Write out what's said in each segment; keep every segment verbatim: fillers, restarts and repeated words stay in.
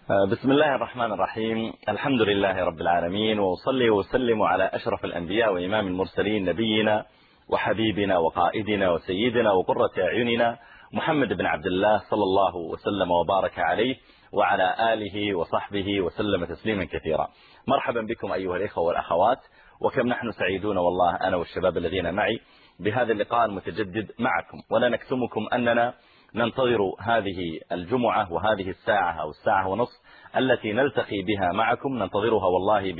بسم الله الرحمن الرحيم. الحمد لله رب العالمين، وأصلي وسلم على أشرف الأنبياء وإمام المرسلين، نبينا وحبيبنا وقائدنا وسيدنا وقرة أعيننا محمد بن عبد الله صلى الله وسلم وبارك عليه وعلى آله وصحبه وسلم تسليما كثيرا. مرحبا بكم أيها الإخوة والأخوات، وكم نحن سعيدون والله أنا والشباب الذين معي بهذا اللقاء المتجدد معكم، ولا نكتمكم أننا ننتظر هذه الجمعة وهذه الساعة أو الساعة ونصف التي نلتقي بها معكم، ننتظرها والله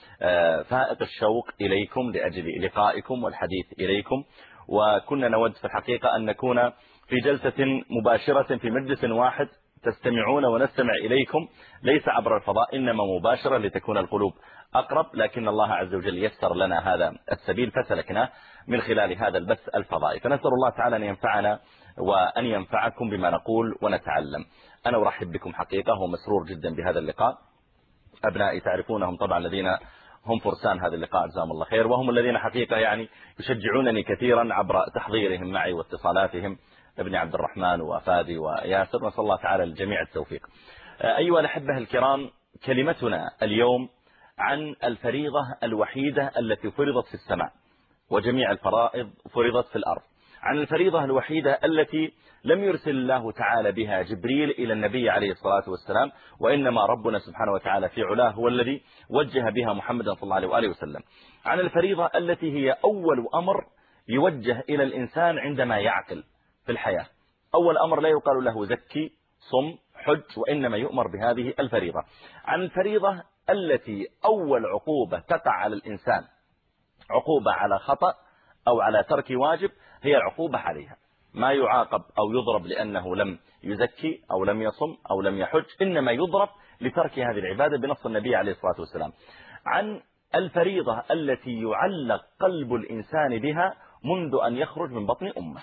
بفائق الشوق إليكم لأجل لقائكم والحديث إليكم. وكنا نود في الحقيقة أن نكون في جلسة مباشرة في مجلس واحد تستمعون ونستمع إليكم، ليس عبر الفضاء إنما مباشرة لتكون القلوب أقرب، لكن الله عز وجل يسر لنا هذا السبيل فسلكناه من خلال هذا البث الفضائي، فنسأل الله تعالى أن ينفعنا وأن ينفعكم بما نقول ونتعلم. أنا أرحب بكم حقيقة ومسرور جدا بهذا اللقاء. أبنائي تعرفونهم طبعا الذين هم فرسان هذا اللقاء جزاهم الله خير، وهم الذين حقيقة يعني يشجعونني كثيرا عبر تحضيرهم معي واتصالاتهم، ابن عبد الرحمن وفادي وياسر، نسأل الله تعالى للجميع التوفيق. أيها الأحبة الكرام، كلمتنا اليوم عن الفريضة الوحيدة التي فرضت في السماء، وجميع الفرائض فرضت في الأرض. عن الفريضة الوحيدة التي لم يرسل الله تعالى بها جبريل إلى النبي عليه الصلاة والسلام، وإنما ربنا سبحانه وتعالى في علاه هو الذي وجه بها محمد صلى الله عليه وآله وسلم. عن الفريضة التي هي أول أمر يوجه إلى الإنسان عندما يعقل في الحياة. أول أمر لا يقال له زكي صم حج، وإنما يؤمر بهذه الفريضة. عن الفريضة التي أول عقوبة تقع على الإنسان، عقوبة على خطأ أو على ترك واجب، هي العقوبة عليها، ما يعاقب أو يضرب لأنه لم يزكي أو لم يصم أو لم يحج، إنما يضرب لترك هذه العبادة بنص النبي عليه الصلاة والسلام. عن الفريضة التي يعلق قلب الإنسان بها منذ أن يخرج من بطن أمه،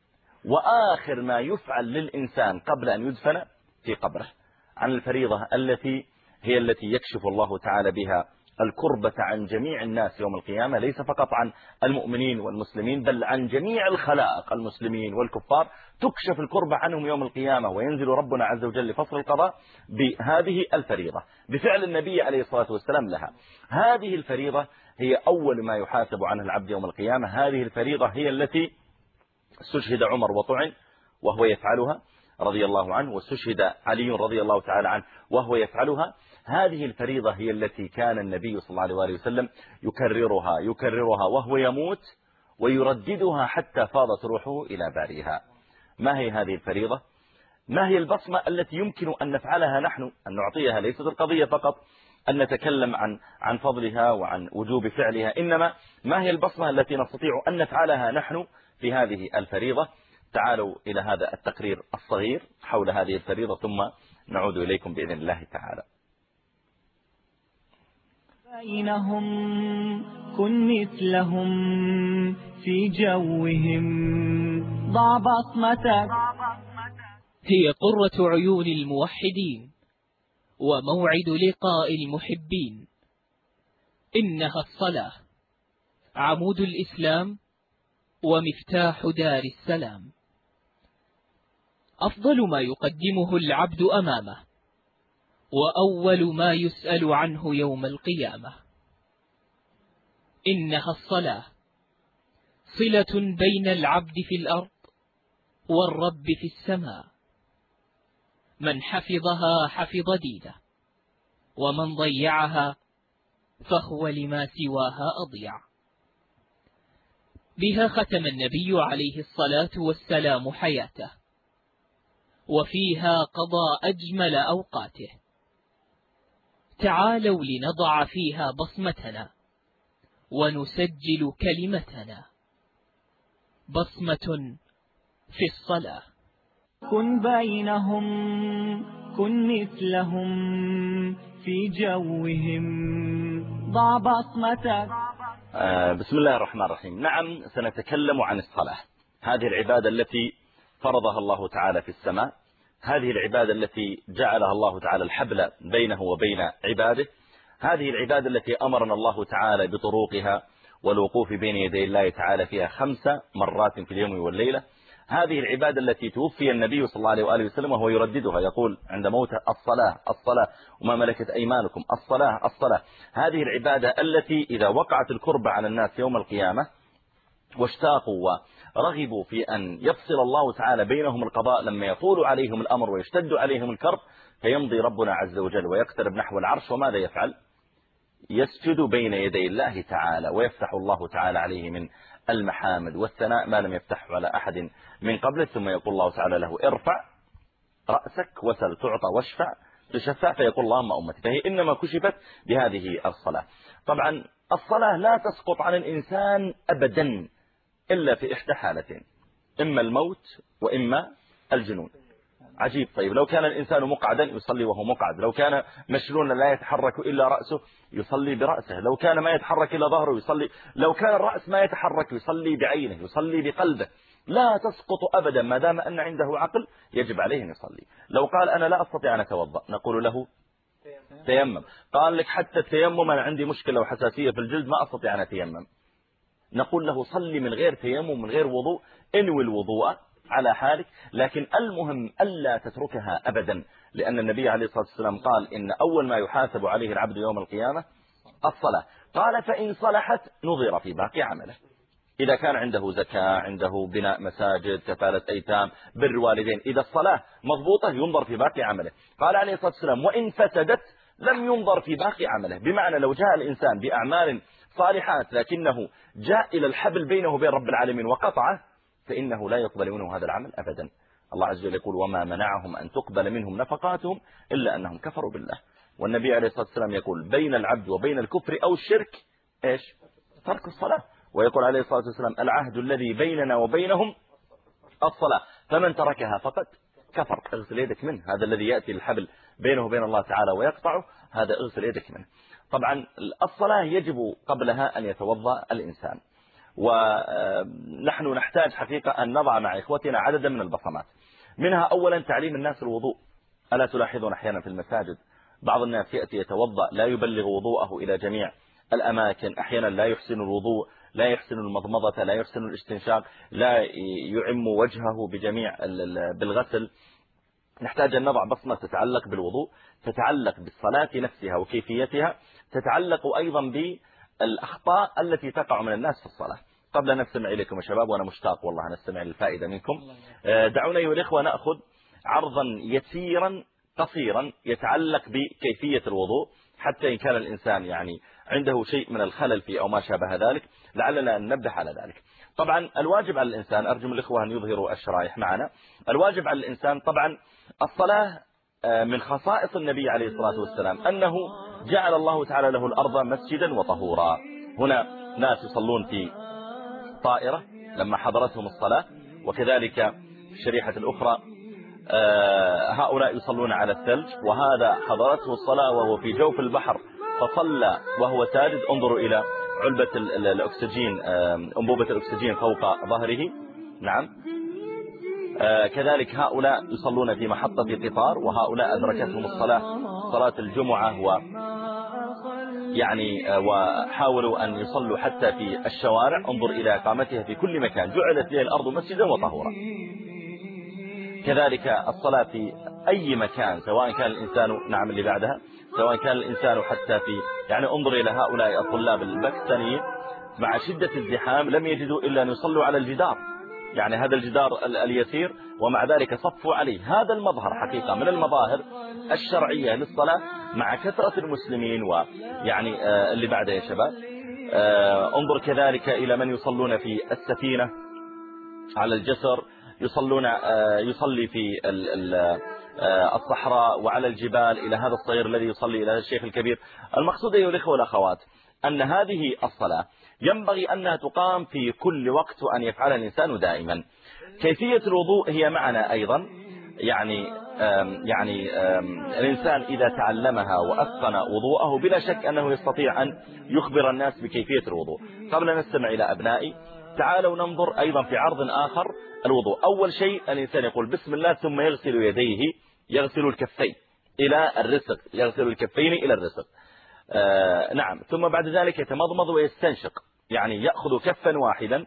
وآخر ما يفعل للإنسان قبل أن يدفن في قبره. عن الفريضة التي هي التي يكشف الله تعالى بها الكربة عن جميع الناس يوم القيامة، ليس فقط عن المؤمنين والمسلمين بل عن جميع الخلائق المسلمين والكفار، تكشف الكربة عنهم يوم القيامة، وينزل ربنا عز وجل لفصل القضاء بهذه الفريضة بفعل النبي عليه الصلاة والسلام لها. هذه الفريضة هي أول ما يحاسب عنه العبد يوم القيامة. هذه الفريضة هي التي استشهد عمر وطعن وهو يفعلها رضي الله عنه، واستشهد علي رضي الله تعالى عنه وهو يفعلها. هذه الفريضة هي التي كان النبي صلى الله عليه وآله وسلم يكررها يكررها وهو يموت، ويرددها حتى فاضت روحه إلى بارئها. ما هي هذه الفريضة؟ ما هي البصمة التي يمكن أن نفعلها نحن، أن نعطيها؟ ليست القضية فقط أن نتكلم عن عن فضلها وعن وجوب فعلها، إنما ما هي البصمة التي نستطيع أن نفعلها نحن في هذه الفريضة؟ تعالوا إلى هذا التقرير الصغير حول هذه الفريضة، ثم نعود إليكم بإذن الله تعالى. بينهم كن مثلهم في جوهم، ضع بصمتك. هي قرة عيون الموحدين وموعد لقاء المحبين. إنها الصلاة عمود الإسلام ومفتاح دار السلام، أفضل ما يقدمه العبد أمامه، وأول ما يسأل عنه يوم القيامة. إنها الصلاة صلة بين العبد في الأرض والرب في السماء، من حفظها حفظ دينه، ومن ضيعها فهو لما سواها أضيع. بها ختم النبي عليه الصلاة والسلام حياته، وفيها قضى أجمل أوقاته. تعالوا لنضع فيها بصمتنا ونسجل كلمتنا، بصمة في الصلاة. كن بينهم كن مثلهم في جوهم، ضع بصمتك. آه بسم الله الرحمن الرحيم. نعم، سنتكلم عن الصلاة، هذه العبادة التي فرضها الله تعالى في السماء، هذه العبادة التي جعلها الله تعالى الحبل بينه وبين عباده، هذه العبادة التي أمرنا الله تعالى بطروقها والوقوف بين يدي الله تعالى فيها خمس مرات في اليوم والليلة، هذه العبادة التي توفي النبي صلى الله عليه وآله وسلم وهو يرددها، يقول عند موته الصلاة الصلاة وما ملكت أيمانكم الصلاة الصلاة. هذه العبادة التي إذا وقعت الكربة على الناس يوم القيامة واشتاقوا ورغبوا في أن يفصل الله تعالى بينهم القضاء لما يطول عليهم الأمر ويشتد عليهم الكرب، فيمضي ربنا عز وجل ويقترب نحو العرش، وماذا يفعل؟ يسجد بين يدي الله تعالى، ويفتح الله تعالى عليه من المحامد والثناء ما لم يفتحه على أحد من قبله، ثم يقول الله تعالى له ارفع رأسك وسل تعطى واشفع تشفع، فيقول اللهم أمتي. فهي إنما كشفت بهذه الصلاة. طبعا الصلاة لا تسقط عن الإنسان أبدا إلا في إحدى حالتين، إما الموت وإما الجنون. عجيب. طيب لو كان الإنسان مقعدا يصلي وهو مقعد، لو كان مشلونا لا يتحرك إلا رأسه يصلي برأسه، لو كان ما يتحرك إلا ظهره يصلي، لو كان الرأس ما يتحرك يصلي بعينه، يصلي بقلبه. لا تسقط أبدا ما دام أن عنده عقل يجب عليه أن يصلي. لو قال أنا لا أستطيع أن أتوضأ نقول له تيمم. قال لك حتى التيمم أنا عندي مشكلة وحساسية في الجلد ما أستطيع أن أتيمم، نقول له صلي من غير تيمم من غير وضوء، انوي الوضوء على حالك، لكن المهم ألا تتركها أبدا، لأن النبي عليه الصلاة والسلام قال إن أول ما يحاسب عليه العبد يوم القيامة الصلاة. قال فإن صلحت نظر في باقي عمله، إذا كان عنده زكاة، عنده بناء مساجد، كفالة أيتام، بر والدين، إذا الصلاة مضبوطة ينظر في باقي عمله. قال عليه الصلاة والسلام وإن فسدت لم ينظر في باقي عمله، بمعنى لو جاء الإنسان بأعمال صالحات لكنه جاء إلى الحبل بينه وبين رب العالمين وقطعه فإنه لا يقبل منه هذا العمل أبدا. الله عز وجل يقول وما منعهم أن تقبل منهم نفقاتهم إلا أنهم كفروا بالله. والنبي عليه الصلاة والسلام يقول بين العبد وبين الكفر أو الشرك إيش؟ ترك الصلاة. ويقول عليه الصلاة والسلام العهد الذي بيننا وبينهم الصلاة فمن تركها فقد كفر. اغسل يدك منه، هذا الذي يأتي الحبل بينه وبين الله تعالى ويقطعه، هذا اغسل يدك منه. طبعا الصلاة يجب قبلها أن يتوضأ الإنسان، ونحن نحتاج حقيقة أن نضع مع إخوتنا عددا من البصمات، منها أولا تعليم الناس الوضوء. ألا تلاحظون أحيانا في المساجد بعض الناس يأتي يتوضأ لا يبلغ وضوءه إلى جميع الأماكن، أحيانا لا يحسن الوضوء، لا يحسن المضمضة، لا يحسن الاستنشاق، لا يعم وجهه بجميع بالغسل. نحتاج أن نضع بصمة تتعلق بالوضوء، تتعلق بالصلاة نفسها وكيفيتها، تتعلق أيضا بالأخطاء التي تقع من الناس في الصلاة. قبل أن نستمع إليكم يا شباب، وأنا مشتاق والله نستمع للفائدة منكم، دعونا أيها الإخوة نأخذ عرضا يسيرا قصيرا يتعلق بكيفية الوضوء، حتى إن كان الإنسان يعني عنده شيء من الخلل فيه أو ما شابه ذلك لعلنا أن نبدأ على ذلك. طبعا الواجب على الإنسان، أرجو من الإخوة أن يظهروا الشرائح معنا. الواجب على الإنسان طبعا الصلاة من خصائص النبي عليه الصلاة والسلام أنه جعل الله تعالى له الأرض مسجدا وطهورا. هنا ناس يصلون في طائرة لما حضرتهم الصلاة، وكذلك في الشريحة الأخرى هؤلاء يصلون على الثلج، وهذا حضرته الصلاة وهو في جوف البحر فصلى وهو ساجد. انظروا إلى علبة الأكسجين، أنبوبة الأكسجين فوق ظهره. نعم. كذلك هؤلاء يصلون في محطة قطار، وهؤلاء أدركتهم الصلاة صلاة الجمعة و يعني وحاولوا أن يصلوا حتى في الشوارع. انظر إلى إقامتها في كل مكان، جعلت لها الأرض مسجدا وطهورا. كذلك الصلاة في أي مكان، سواء كان الإنسان نعم اللي بعدها سواء كان الإنسان حتى في يعني انظر إلى هؤلاء الطلاب الباكستانيين مع شدة الزحام لم يجدوا إلا أن يصلوا على الجدار، يعني هذا الجدار اليسير، ومع ذلك صفوا عليه. هذا المظهر حقيقة من المظاهر الشرعية للصلاة مع كثرة المسلمين. ويعني آه اللي بعده يا شباب آه انظر كذلك إلى من يصلون في السفينة على الجسر، يصلون آه يصلي في ال ال الصحراء وعلى الجبال، إلى هذا الصغير الذي يصلي إلى الشيخ الكبير. المقصود أيها الإخوة والأخوات أن هذه الصلاة ينبغي أنها تقام في كل وقت وأن يفعلها الإنسان دائما. كيفية الوضوء هي معنا أيضا، يعني آم يعني آم الإنسان إذا تعلمها وأتقن وضوءه بلا شك أنه يستطيع أن يخبر الناس بكيفية الوضوء. قبل أن نستمع إلى أبنائي تعالوا ننظر أيضا في عرض آخر الوضوء. أول شيء الإنسان يقول بسم الله ثم يغسل يديه، يغسل الكفين إلى الرسغ، يغسل الكفين إلى الرسغ. آه نعم. ثم بعد ذلك يتمضمض ويستنشق، يعني يأخذ كفا واحدا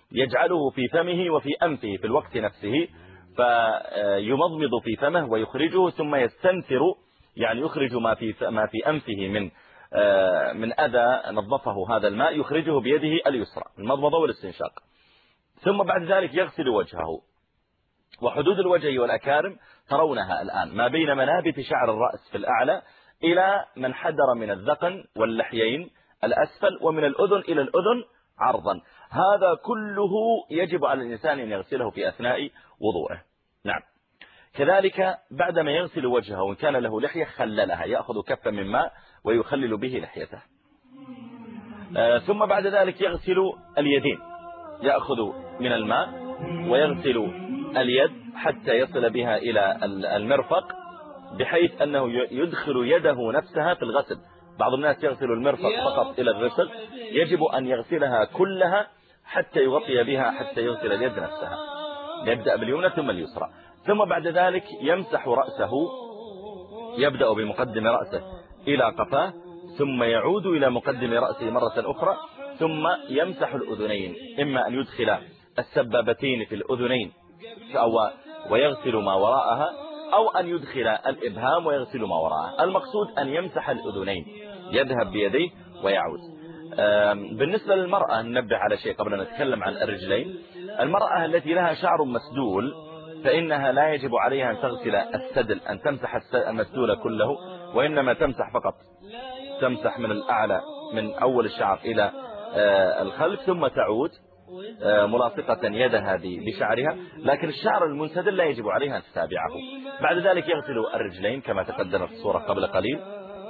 يجعله في فمه وفي أنفه في الوقت نفسه، فيمضمض في فمه ويخرجه ثم يستنثر، يعني يخرج ما في ما في أنفه من من أذى نظفه هذا الماء، يخرجه بيده اليسرى، المضمضة والاستنشاق. ثم بعد ذلك يغسل وجهه، وحدود الوجه والأكارم ترونها الآن ما بين منابت شعر الرأس في الأعلى إلى من حدر من الذقن واللحيين الأسفل، ومن الأذن إلى الأذن عرضا. هذا كله يجب على الإنسان أن يغسله في أثناء وضوءه. نعم. كذلك بعدما يغسل وجهه وإن كان له لحية خللها، يأخذ كفا من ماء ويخلل به لحيته. آه ثم بعد ذلك يغسل اليدين، يأخذ من الماء ويغسل اليد حتى يصل بها إلى المرفق، بحيث أنه يدخل يده نفسها في الغسل. بعض الناس يغسل المرفق فقط إلى الغسل، يجب أن يغسلها كلها حتى يغطي بها، حتى يغسل اليد نفسها. يبدأ باليمنى ثم اليسرى. ثم بعد ذلك يمسح رأسه، يبدأ بمقدم رأسه إلى قفاه، ثم يعود إلى مقدم رأسه مرة أخرى، ثم يمسح الأذنين، إما أن يدخل السبابتين في الأذنين ويغسل ما وراءها، أو أن يدخل الإبهام ويغسل ما وراءها. المقصود أن يمسح الأذنين، يذهب بيديه ويعود. بالنسبة للمرأة ننبه على شيء قبل أن نتكلم عن الرجلين. المرأة التي لها شعر مسدول فإنها لا يجب عليها أن تغسل السدل، أن تمسح المسدول كله، وإنما تمسح فقط، تمسح من الأعلى من أول الشعر إلى الخلف، ثم تعود ملاصقة يدها بشعرها. لكن الشعر المنسدل لا يجب عليها أن تتابعه. بعد ذلك يغسل الرجلين كما تقدم في الصورة قبل قليل،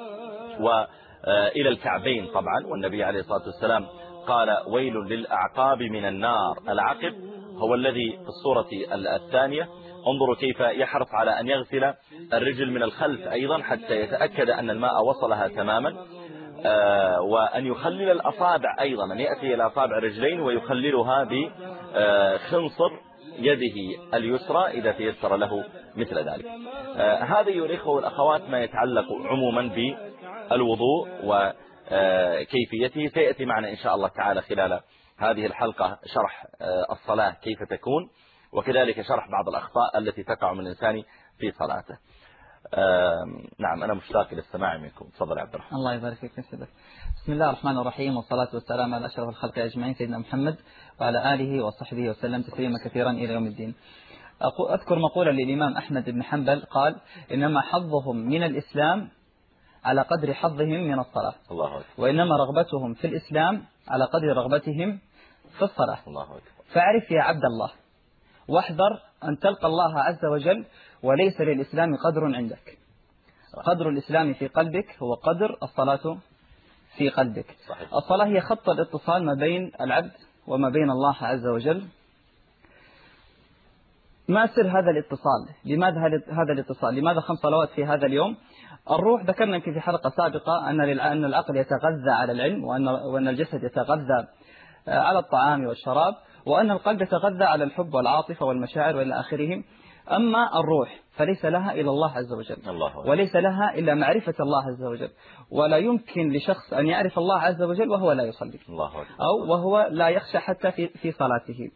وإلى الكعبين طبعا. والنبي عليه الصلاة والسلام قال: ويل للأعقاب من النار. العقب هو الذي في الصورة الثانية. انظروا كيف يحرص على أن يغسل الرجل من الخلف أيضا حتى يتأكد أن الماء وصلها تماما، آه وأن يخلل الأصابع أيضا، أن يأتي إلى أصابع الرجلين ويخللها بخنصر يده اليسرى إذا تيسر له مثل ذلك. آه هذا يريخه الأخوات ما يتعلق عموما بالوضوء وكيفيته. سيأتي معنا إن شاء الله تعالى خلال هذه الحلقة شرح آه الصلاة كيف تكون، وكذلك شرح بعض الأخطاء التي تقع من الإنسان في صلاته. نعم، أنا مشتاق للسماع منكم. تفضل يا عبد الرحمن. الله يبارك فيك. بسم الله الرحمن الرحيم، والصلاة والسلام على أشرف الخلق أجمعين، سيدنا محمد وعلى آله وصحبه وسلم تسليما كثيرا إلى يوم الدين. أذكر مقولة للإمام أحمد بن حنبل قال: إنما حظهم من الإسلام على قدر حظهم من الصلاة، الله أكبر. وإنما رغبتهم في الإسلام على قدر رغبتهم في الصلاة. الله أكبر. فاعرف يا عبد الله واحذر أن تلقى الله عز وجل وليس للإسلام قدر عندك. قدر الإسلام في قلبك هو قدر الصلاة في قلبك. صحيح. الصلاة هي خط الاتصال ما بين العبد وما بين الله عز وجل. ما سر هذا الاتصال؟ لماذا هذا الاتصال؟ لماذا خمس صلوات في هذا اليوم؟ الروح ذكرنا في حلقة سابقة أن أن العقل يتغذى على العلم، وأن وأن الجسد يتغذى على الطعام والشراب، وأن القلب يتغذى على الحب والعاطفة والمشاعر وإلى آخره. أما الروح فليس لها إلا الله عز وجل، الله وليس لها إلا معرفة الله عز وجل. ولا يمكن لشخص أن يعرف الله عز وجل وهو لا يصلي، الله أو وهو لا يخشى حتى في في صلاته.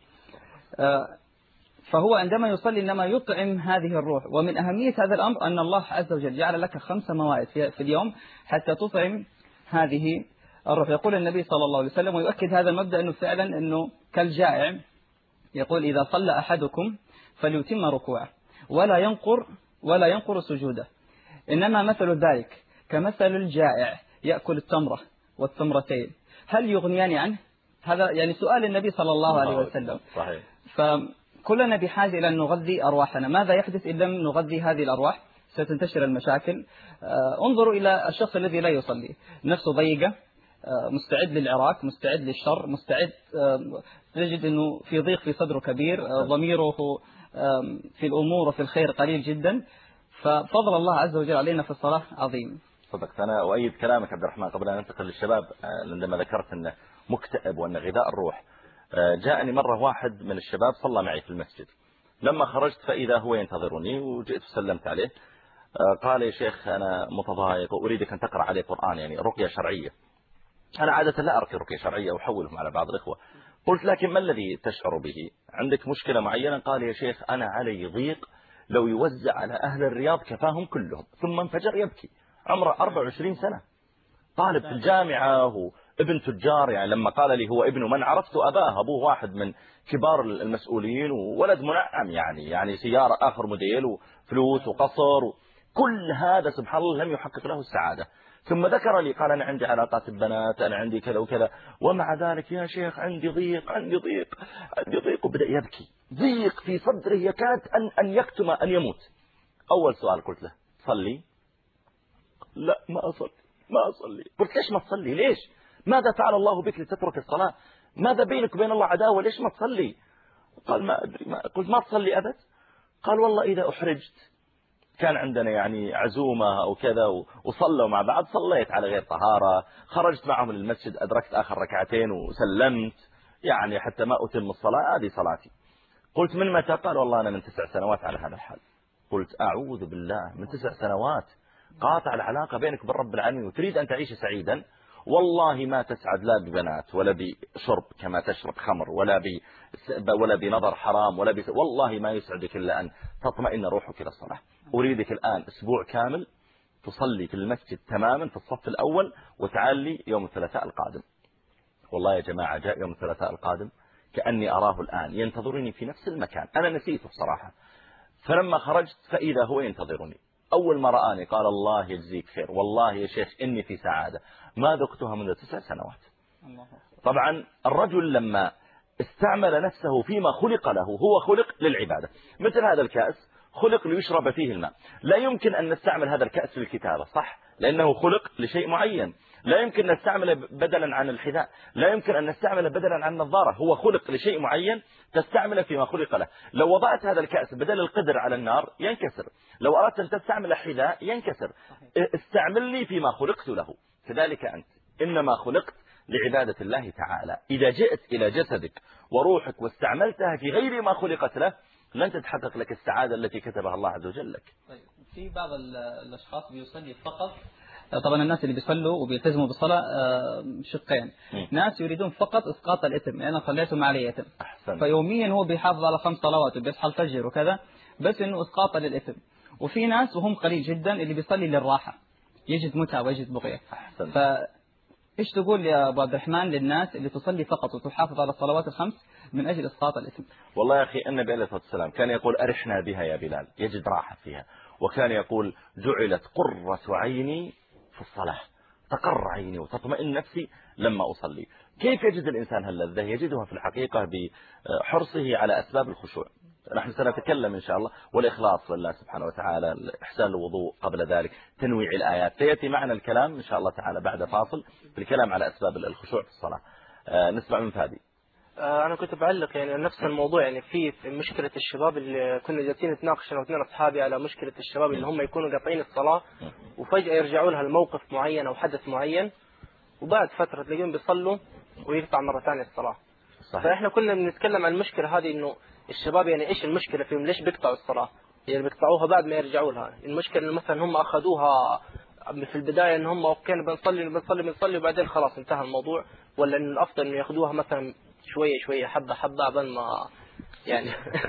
فهو عندما يصلي إنما يطعم هذه الروح. ومن أهمية هذا الأمر أن الله عز وجل جعل لك خمس موائد في اليوم حتى تطعم هذه الروح. يقول النبي صلى الله عليه وسلم ويؤكد هذا المبدأ أنه فعلا أنه كالجائع، يقول: إذا صلى أحدكم فليتم ركوعه ولا ينقر ولا ينقر سجوده، إنما مثل ذلك كمثل الجائع يأكل التمرة والتمرتين، هل يغنيان عنه؟ هذا يعني سؤال النبي صلى الله عليه وسلم. صحيح. فكلنا بحاجة إلى أن نغذي أرواحنا. ماذا يحدث إن لم نغذي هذه الأرواح؟ ستنتشر المشاكل. انظروا إلى الشخص الذي لا يصلي، نفسه ضيقة، مستعد للعراك، مستعد للشر، مستعد، تجد أنه في ضيق في صدره كبير، ضميره في الأمور وفي الخير قليل جدا. ففضل الله عز وجل علينا في الصلاة عظيم. صدقت. أنا أؤيد كلامك عبد الرحمن. قبل أن ننتقل للشباب، عندما ذكرت أنه مكتئب وأن غذاء الروح، جاءني مرة واحد من الشباب صلى معي في المسجد. لما خرجت فإذا هو ينتظرني وجئت وسلمت عليه. قال: يا شيخ أنا متضايق وأريدك أن تقرأ عليه قرآن، يعني رقية شرعية. أنا عادة لا أرقي رقية شرعية وأحولهم على بعض الإخوة. قلت لكن ما الذي تشعر به؟ عندك مشكلة معينة؟ قال يا شيخ أنا علي ضيق لو يوزع على أهل الرياض كفاهم كلهم. ثم انفجر يبكي، عمره أربع وعشرين سنة، طالب في الجامعة، هو ابن تجار. يعني لما قال لي هو ابن من عرفت أباه، أبوه واحد من كبار المسؤولين وولد منعم، يعني يعني سيارة آخر موديل وفلوس وقصر، كل هذا سبحان الله لم يحقق له السعادة. ثم ذكر لي قال أنا عندي علاقات البنات، أنا عندي كذا وكذا، ومع ذلك يا شيخ عندي ضيق عندي ضيق عندي ضيق، وبدأ يبكي، ضيق في صدره يكاد أن أن يكتم أن يموت. أول سؤال قلت له صلي؟ لا ما أصلي ما أصلي. قلت ليش ما تصلي؟ ليش؟ ماذا فعل الله بك لتترك الصلاة؟ ماذا بينك وبين الله عداوة؟ ليش ما تصلي؟ قال ما أدري. ما قلت ما تصلي أبد؟ قال والله إذا أحرجت، كان عندنا يعني عزومة أو كذا وصلوا مع بعض، صليت على غير طهارة، خرجت معهم للمسجد، أدركت آخر ركعتين وسلمت، يعني حتى ما أتم الصلاة، هذه صلاتي. قلت من متى؟ قال والله أنا من تسع سنوات على هذا الحال. قلت أعوذ بالله، من تسع سنوات قاطع العلاقة بينك وبين رب العالمين وتريد أن تعيش سعيدا؟ والله ما تسعد لا ببنات ولا بشرب كما تشرب خمر ولا ب ولا بنظر حرام ولا ب... والله ما يسعدك إلا أن تطمئن روحك إلى الصلاة. أريدك الآن أسبوع كامل تصلي في المسجد تماما في الصف الأول، وتعالي يوم الثلاثاء القادم. والله يا جماعة جاء يوم الثلاثاء القادم كأني أراه الآن ينتظرني في نفس المكان، أنا نسيته بصراحة. فلما خرجت فإذا هو ينتظرني، أول ما رآني قال الله يجزيك خير، والله يا شيخ إني في سعادة ما ذقتها منذ تسع سنوات. طبعا الرجل لما استعمل نفسه فيما خلق له، هو خلق للعبادة. مثل هذا الكأس خلق ليشرب فيه الماء، لا يمكن أن نستعمل هذا الكأس للكتابة، صح؟ لأنه خلق لشيء معين. لا يمكن أن نستعمله بدلا عن الحذاء، لا يمكن أن نستعمله بدلا عن النظارة، هو خلق لشيء معين تستعمله فيما خلق له. لو وضعت هذا الكأس بدل القدر على النار ينكسر، لو أردت أن تستعمل حذاء ينكسر. استعملني فيما خلقت له. كذلك أنت إنما خلقت لعبادة الله تعالى. إذا جئت إلى جسدك وروحك واستعملتها في غير ما خلقت له لن تتحقق لك السعادة التي كتبها الله عز وجل لك. طيب في بعض الأشخاص بيصلي فقط، طبعا الناس اللي بيصلوا وبيلتزموا بالصلاة شقين، ناس يريدون فقط إسقاط الإثم، لأن يعني صليتم عليه إثم، فيوميا هو بيحافظ على خمس صلوات وبيصحى الفجر وكذا، بس إنه إسقاط للإثم. وفي ناس وهم قليل جدا اللي بيصلي للراحة، يجد متعة ويجد بقية. فإيش تقول يا أبو عبد الرحمن للناس اللي تصلي فقط وتحافظ على الصلوات الخمس من أجل إسقاط الإثم؟ والله يا أخي النبي عليه الصلاة والسلام كان يقول أرحنا بها يا بلال، يجد راحة فيها. وكان يقول جعلت قرة عيني في الصلاة، تقر عيني وتطمئن نفسي لما أصلي. كيف يجد الإنسان هاللذة؟ يجدها في الحقيقة بحرصه على أسباب الخشوع. نحن سنتكلم إن شاء الله، والإخلاص لله سبحانه وتعالى، إحسان الوضوء قبل ذلك، تنويع الآيات، سيأتي معنا الكلام إن شاء الله تعالى بعد فاصل في الكلام على أسباب الخشوع في الصلاة. نسمع من فادي. أنا كنت بعلق يعني نفس الموضوع، يعني في مشكلة الشباب اللي كنا جالسين نتناقش أنا واثنين أصحابي على مشكلة الشباب اللي هم يكونوا قاطعين الصلاة وفجأة يرجعوا لها الموقف معين أو حدث معين، وبعد فترة تلاقيهم بيصلوا ويقطع مرة ثانية الصلاة. صحيح. فإحنا كنا بنتكلم عن المشكلة هذه، إنه الشباب يعني إيش المشكلة فيهم؟ ليش بيقطعوا الصلاة؟ يعني بيقطعوها بعد ما يرجعوا لها. المشكلة إنه مثلا هم أخذوها في البداية إن هم كانوا بنصلي بنصلي بنصلي وبعدين خلاص انتهى الموضوع، ولا إن الأفضل إنه يأخذوها مثلا شوية شوية حبة حبة قبل ما يعني.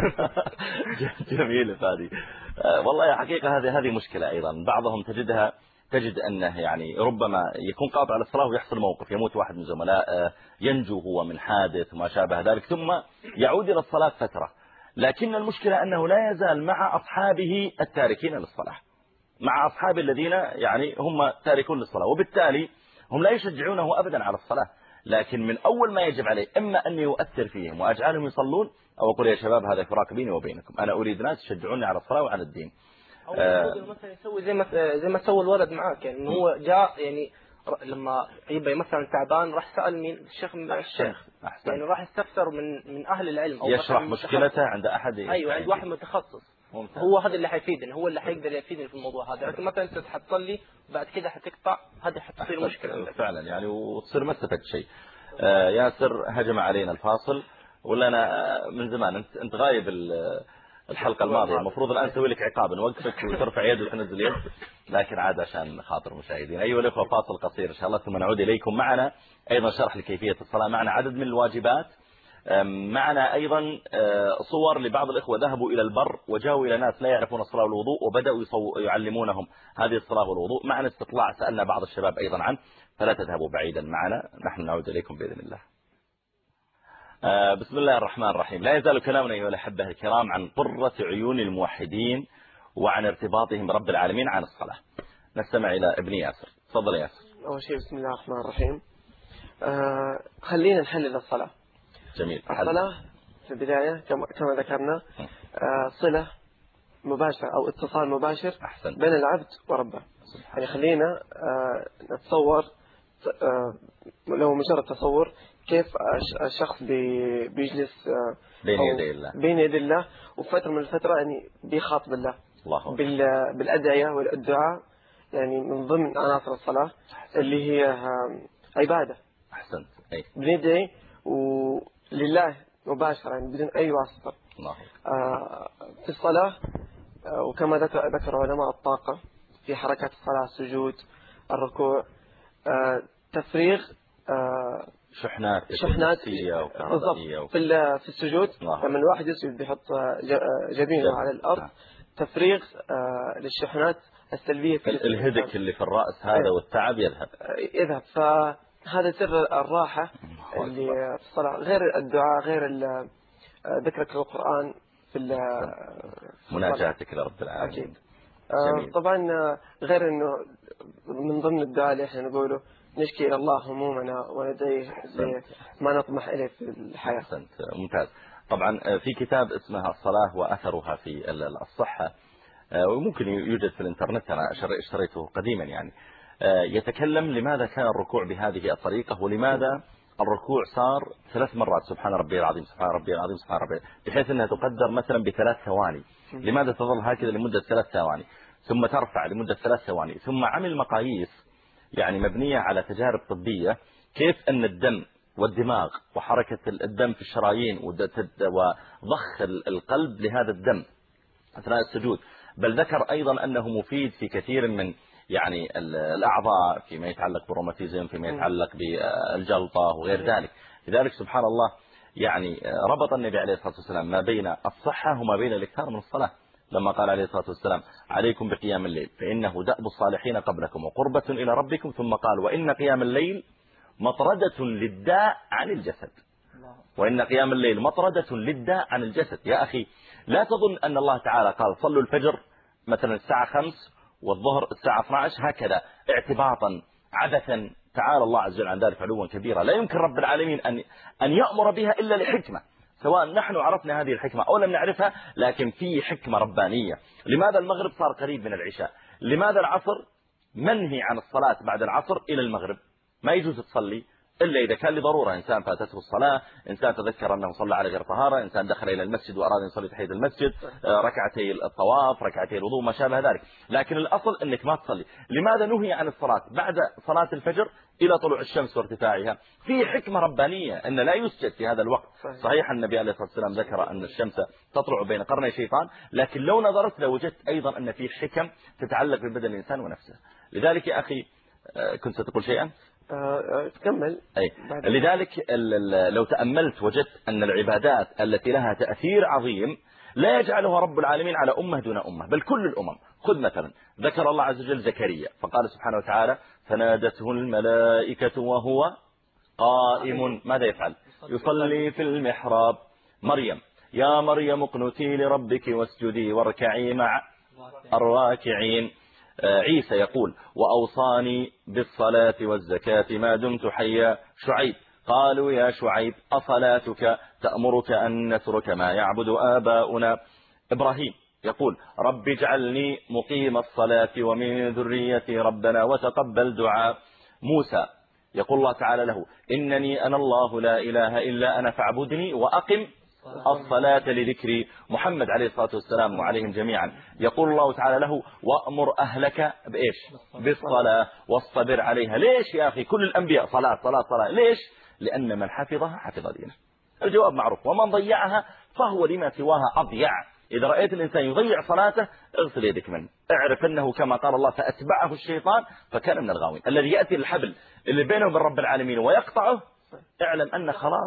جميل فادي. والله يا حقيقة هذه هذه مشكلة أيضا. بعضهم تجدها تجد أنه يعني ربما يكون قاطع للصلاة ويحصل موقف، يموت واحد من زملائه، ينجو هو من حادث وما شابه ذلك، ثم يعود إلى الصلاة فترة. لكن المشكلة أنه لا يزال مع أصحابه التاركين للصلاة، مع أصحاب الذين يعني هم تاركون للصلاة، وبالتالي هم لا يشجعونه أبدا على الصلاة. لكن من أول ما يجب عليه إما أن يؤثر فيهم وأجعلهم يصلون، أو أقول يا شباب هذا فراق بيني وبينكم، أنا أريد ناس يشجعوني على الصلاة وعلى الدين. أو آه مثلا يسوي زي ما زي ما سوى الولد معاك، يعني إنه هو جاء يعني لما يبقى مثلا تعبان راح سأل مين؟ الشيخ من الشيخ أحسن. يعني راح يستفسر من من أهل العلم، أو يشرح مشكلته عند أحد. أيوة عند واحد متخصص. ممتاز. هو هذا اللي حيفيدني، هو اللي حيقدر يفيدني في الموضوع هذا. لكن مثلا أنت حتصلي بعد كده حتقطع، هذه حتصير مشكلة عندك فعلا يعني، وتصير ما استفدت شيء. آه ياسر هجم علينا الفاصل، ولا أنا من زمان أنت أنت غايب الحلقة الماضية، المفروض الآن نسوي لك عقاب، نوقفك وترفع يد وتنزل يد، لكن عاد عشان خاطر المشاهدين. أيها الأخوة فاصل قصير إن شاء الله ثم نعود إليكم. معنا أيضا شرح لكيفية الصلاة، معنا عدد من الواجبات معنا أيضا صور لبعض الإخوة ذهبوا إلى البر وجاءوا إلى ناس لا يعرفون الصلاة والوضوء وبدأوا يعلمونهم هذه الصلاة والوضوء. معنا استطلاع سألنا بعض الشباب أيضا عنه، فلا تذهبوا بعيدا معنا، نحن نعود إليكم بإذن الله. بسم الله الرحمن الرحيم. لا يزال كلامنا أيها الأحبة الكرام عن قرة عيون الموحدين وعن ارتباطهم برب العالمين عن الصلاة. نستمع إلى ابن ياسر. تفضل ياسر. أول شيء بسم الله الرحمن الرحيم. آه خلينا نحلل الصلاة. جميل. الصلاة في البداية كما كما ذكرنا آه صلة مباشرة أو اتصال مباشر أحسن. بين العبد وربه. يعني خلينا آه نتصور آه لو مجرد تصور كيف الشخص بي بيجلس آه بين يدي الله بين يدي الله وفترة من الفترة يعني بيخاطب الله الله بال بالأدعية والدعاء، يعني من ضمن عناصر الصلاة أحسن. اللي هي عبادة. أحسنت. أي. بندعي ولله مباشرة يعني بدون أي واسطة. الله. آه في الصلاة آه وكما ذكر ذكر علماء الطاقة في حركات الصلاة، السجود، الركوع، آه تفريغ آه شحنات شحنات بالضبط في في السجود. لما الواحد يسجد بيحط جبينه على الأرض، تفريغ آه للشحنات السلبية في الهدك اللي في الرأس هذا والتعب يذهب يذهب. فهذا سر الراحة اللي في الصلاة، غير الدعاء، غير ذكرك للقرآن في مناجاتك لرب العالمين. آه طبعا غير انه من ضمن الدعاء اللي احنا نقوله نشكي الى الله همومنا وندعيه ما نطمح اليه في الحياة. أحسنت. ممتاز. طبعا في كتاب اسمها الصلاة وأثرها في الصحة، وممكن يوجد في الانترنت، أنا اشتريته قديما يعني، يتكلم لماذا كان الركوع بهذه الطريقة ولماذا الركوع صار ثلاث مرات سبحان ربي العظيم سبحان ربي العظيم سبحان ربي، بحيث أنها تقدر مثلا بثلاث ثواني. لماذا تظل هكذا لمدة ثلاث ثواني ثم ترفع لمدة ثلاث ثواني؟ ثم عمل مقاييس يعني مبنية على تجارب طبية كيف أن الدم والدماغ وحركة الدم في الشرايين وضخ القلب لهذا الدم أثناء السجود. بل ذكر أيضا أنه مفيد في كثير من يعني الأعضاء فيما يتعلق بالروماتيزم، فيما يتعلق بالجلطة وغير ذلك. لذلك سبحان الله يعني ربط النبي عليه الصلاة والسلام ما بين الصحة وما بين الإكثار من الصلاة، لما قال عليه الصلاة والسلام عليكم بقيام الليل فإنه دأب الصالحين قبلكم وقربة إلى ربكم، ثم قال وإن قيام الليل مطردة للداء عن الجسد. وإن قيام الليل مطردة للداء عن الجسد. يا أخي لا تظن أن الله تعالى قال صلوا الفجر مثلا الساعة خمس والظهر الساعة اثنتي عشرة هكذا اعتباطا عبثا. تعالى الله عز وجل عن ذلك علوا كبيرا. لا يمكن رب العالمين أن أن يأمر بها إلا لحكمة، سواء نحن عرفنا هذه الحكمة أو لم نعرفها، لكن في حكمة ربانية. لماذا المغرب صار قريب من العشاء؟ لماذا العصر منهي عن الصلاة بعد العصر إلى المغرب؟ ما يجوز تصلي إلا إذا كان لضرورة، إنسان فاتته الصلاة، إنسان تذكر أنه صلى على غير طهارة، إنسان دخل إلى المسجد وأراد أن يصلي تحية المسجد، ركعتي الطواف، ركعتي الوضوء، ما شابه ذلك. لكن الأصل أنك ما تصلي. لماذا نهي عن الصلاة بعد صلاة الفجر إلى طلوع الشمس وارتفاعها؟ في حكمة ربانية أن لا يسجد في هذا الوقت. صحيح النبي عليه الصلاة والسلام ذكر أن الشمس تطلع بين قرني شيطان، لكن لو نظرت لوجدت أيضا أن في حكم تتعلق ببدن الإنسان ونفسه. لذلك يا أخي كنت ستقول شيئا؟ تكمل. أي. لذلك لو تأملت وجدت أن العبادات التي لها تأثير عظيم لا يجعلها رب العالمين على أمة دون أمة، بل كل الأمم. خذ مثلا ذكر الله عز وجل زكريا فقال سبحانه وتعالى فنادته الملائكة وهو قائم ماذا يفعل؟ يصلي في المحراب. مريم يا مريم اقنتي لربك واسجدي واركعي مع الراكعين. عيسى يقول وأوصاني بالصلاة والزكاة ما دمت حيا. شعيب قالوا يا شعيب أصلاتك تأمرك أن نترك ما يعبد آباؤنا. إبراهيم يقول رب اجعلني مقيم الصلاة ومن ذريتي ربنا وتقبل دعاء. موسى يقول الله تعالى له إنني أنا الله لا إله إلا أنا فاعبدني وأقم الصلاة لذكري. محمد عليه الصلاة والسلام وعليهم جميعا يقول الله تعالى له وأمر أهلك بإيش؟ بالصلاة واصطبر عليها. ليش يا أخي كل الأنبياء صلاة صلاة صلاة؟ ليش؟ لأن من حفظها حفظ دينه. الجواب معروف، ومن ضيعها فهو لما سواها أضيع. إذا رأيت الإنسان يضيع صلاته اغسل يدك منه، اعرف أنه كما قال الله فأتبعه الشيطان فكان من الغاوين. الذي يأتي الحبل اللي بينه وبين رب العالمين ويقطعه اعلم أن خلاص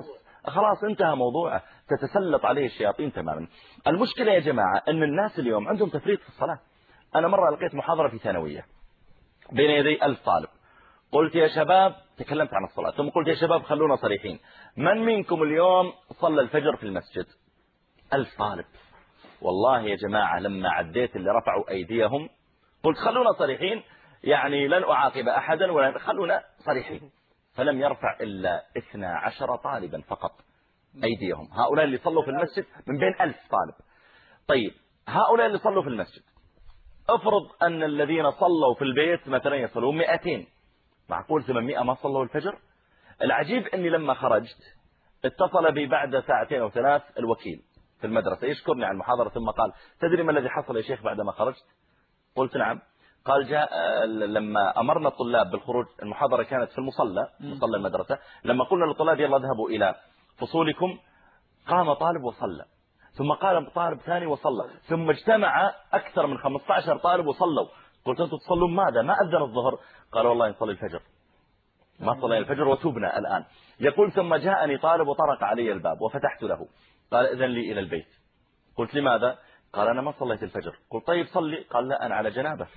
خلاص انتهى موضوعه، تتسلط عليه الشياطين تماما. المشكلة يا جماعة أن الناس اليوم عندهم تفريط في الصلاة. أنا مرة لقيت محاضرة في ثانوية بين يدي ألف طالب، قلت يا شباب، تكلمت عن الصلاة، ثم قلت يا شباب خلونا صريحين، من منكم اليوم صلى الفجر في المسجد؟ ألف طالب. والله يا جماعة لما عديت اللي رفعوا أيديهم قلت خلونا صريحين، يعني لن أعاقب أحدا ولا خلونا صريحين، فلم يرفع إلا اثنا عشر طالبا فقط أيديهم، هؤلاء اللي صلوا في المسجد من بين ألف طالب. طيب هؤلاء اللي صلوا في المسجد، افرض أن الذين صلوا في البيت مثلا يصلون مئتين، معقول ثمانمائة ما صلوا الفجر؟ العجيب أني لما خرجت اتصل بي بعد ساعتين أو ثلاث الوكيل في المدرسة يشكرني على المحاضرة، ثم قال تدري ما الذي حصل يا شيخ بعدما خرجت؟ قلت نعم. قال جاء لما أمرنا الطلاب بالخروج، المحاضرة كانت في المصلى، مصلى المدرسة، لما قلنا للطلاب يلا اذهبوا إلى فصولكم، قام طالب وصلى، ثم قال طالب ثاني وصلى، ثم اجتمع أكثر من خمسة عشر طالب وصلوا. قلت أنتم تصلون ماذا؟ ما أذن الظهر؟ قال والله نصلي الفجر، ما صلينا الفجر وتوبنا الآن. يقول ثم جاءني طالب وطرق علي الباب وفتحت له، قال إذن لي إلى البيت. قلت لماذا؟ قال أنا ما صليت الفجر. قلت طيب صلي. قال لا أنا على جنابه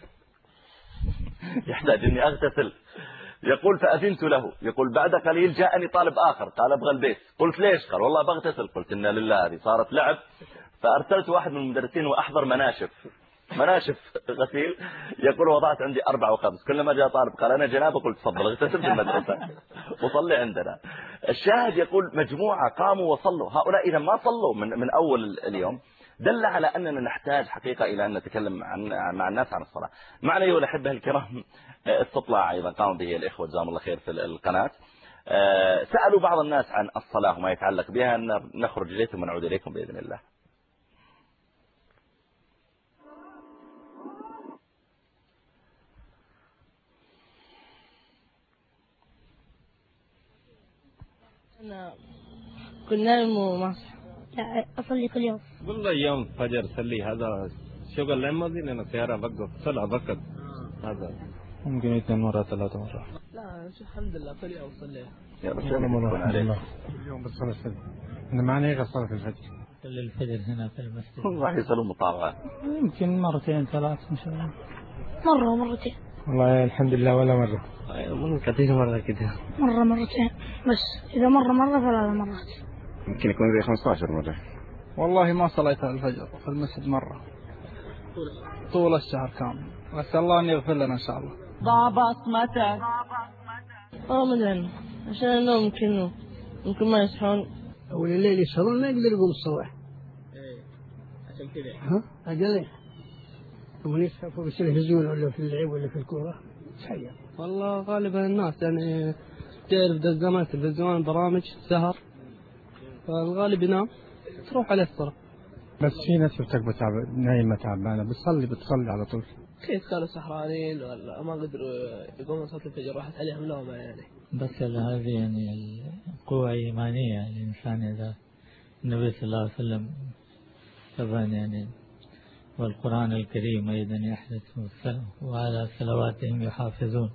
يحتاج أني أغتسل. يقول فأذنت له. يقول بعد قليل جاءني طالب آخر قال أبغى البيت. قلت ليش؟ قال والله بغتسل. قلت إن لله هذه صارت لعب. فأرسلت واحد من المدرسين وأحضر مناشف مناشف غسيل. يقول وضعت عندي أربعة وخمس، كلما جاء طالب قال أنا جنابه قلت تفضل اغتسل في المدرسة وصلي عندنا. الشاهد يقول مجموعة قاموا وصلوا. هؤلاء إذا ما صلوا من, من أول اليوم دل على أننا نحتاج حقيقة إلى أن نتكلم عن مع الناس عن الصلاة. معنا أيها الأحبة الكرام استطلاع أيضا قام به الإخوة جزاهم الله خير في القناة، سألوا بعض الناس عن الصلاة وما يتعلق بها. نخرج إليكم ونعود إليكم بإذن الله. أنا كل نايم وما أصحى. لا أصلي كل يوم. والله يوم فجر صلي، هذا شغل لما دي لنا سيارة بقف صلاة بقف هذا ممكن اثنين مرات ثلاثة مرات. لا الحمد لله كل يوم صلي. يا رب الحمد لله اليوم بصلي الفجر. أنا معنا إيه صلاة الفجر؟ صلي الفجر هنا في المسجد. راح يصلون مطاوعة. يمكن مرتين ثلاث إن شاء الله. مرة مرتين. والله الحمد لله ولا مرة. من كثير مرة كده. مرة مرتين بس، إذا مرة مرة ثلاث مرات. يمكن يكون زي خمسة عشر مرة. والله ما صليت الفجر في المسجد مرة طول الشهر كامل، أسأل الله أن يغفر لنا إن شاء الله. ضع بصمتك. اه مدري عشان النوم يمكن ممكن ما يصحون. أول الليل يسهرون ما يقدر يقوم الصباح. إيه عشان كذا. ها أجل يوم يسحبوا في التلفزيون ولا في اللعب ولا في الكورة تحيا. والله غالبا الناس يعني تعرف ذا الزمان التلفزيون برامج سهر، فالغالب ينام تروح عليه الصلاة. بس في ناس بتقبل تعب نايمة تعبانة بتصلي بتصلي على طول. كيف كانوا سهرانين ولا ما قدروا يقوموا صلاة الفجر راحت عليهم نومة يعني. بس هذه يعني القوة إيمانية الإنسان إذا النبي صلى الله عليه وسلم طبعا يعني والقرآن الكريم أيضا يحدث وعلى صلواتهم يحافظون.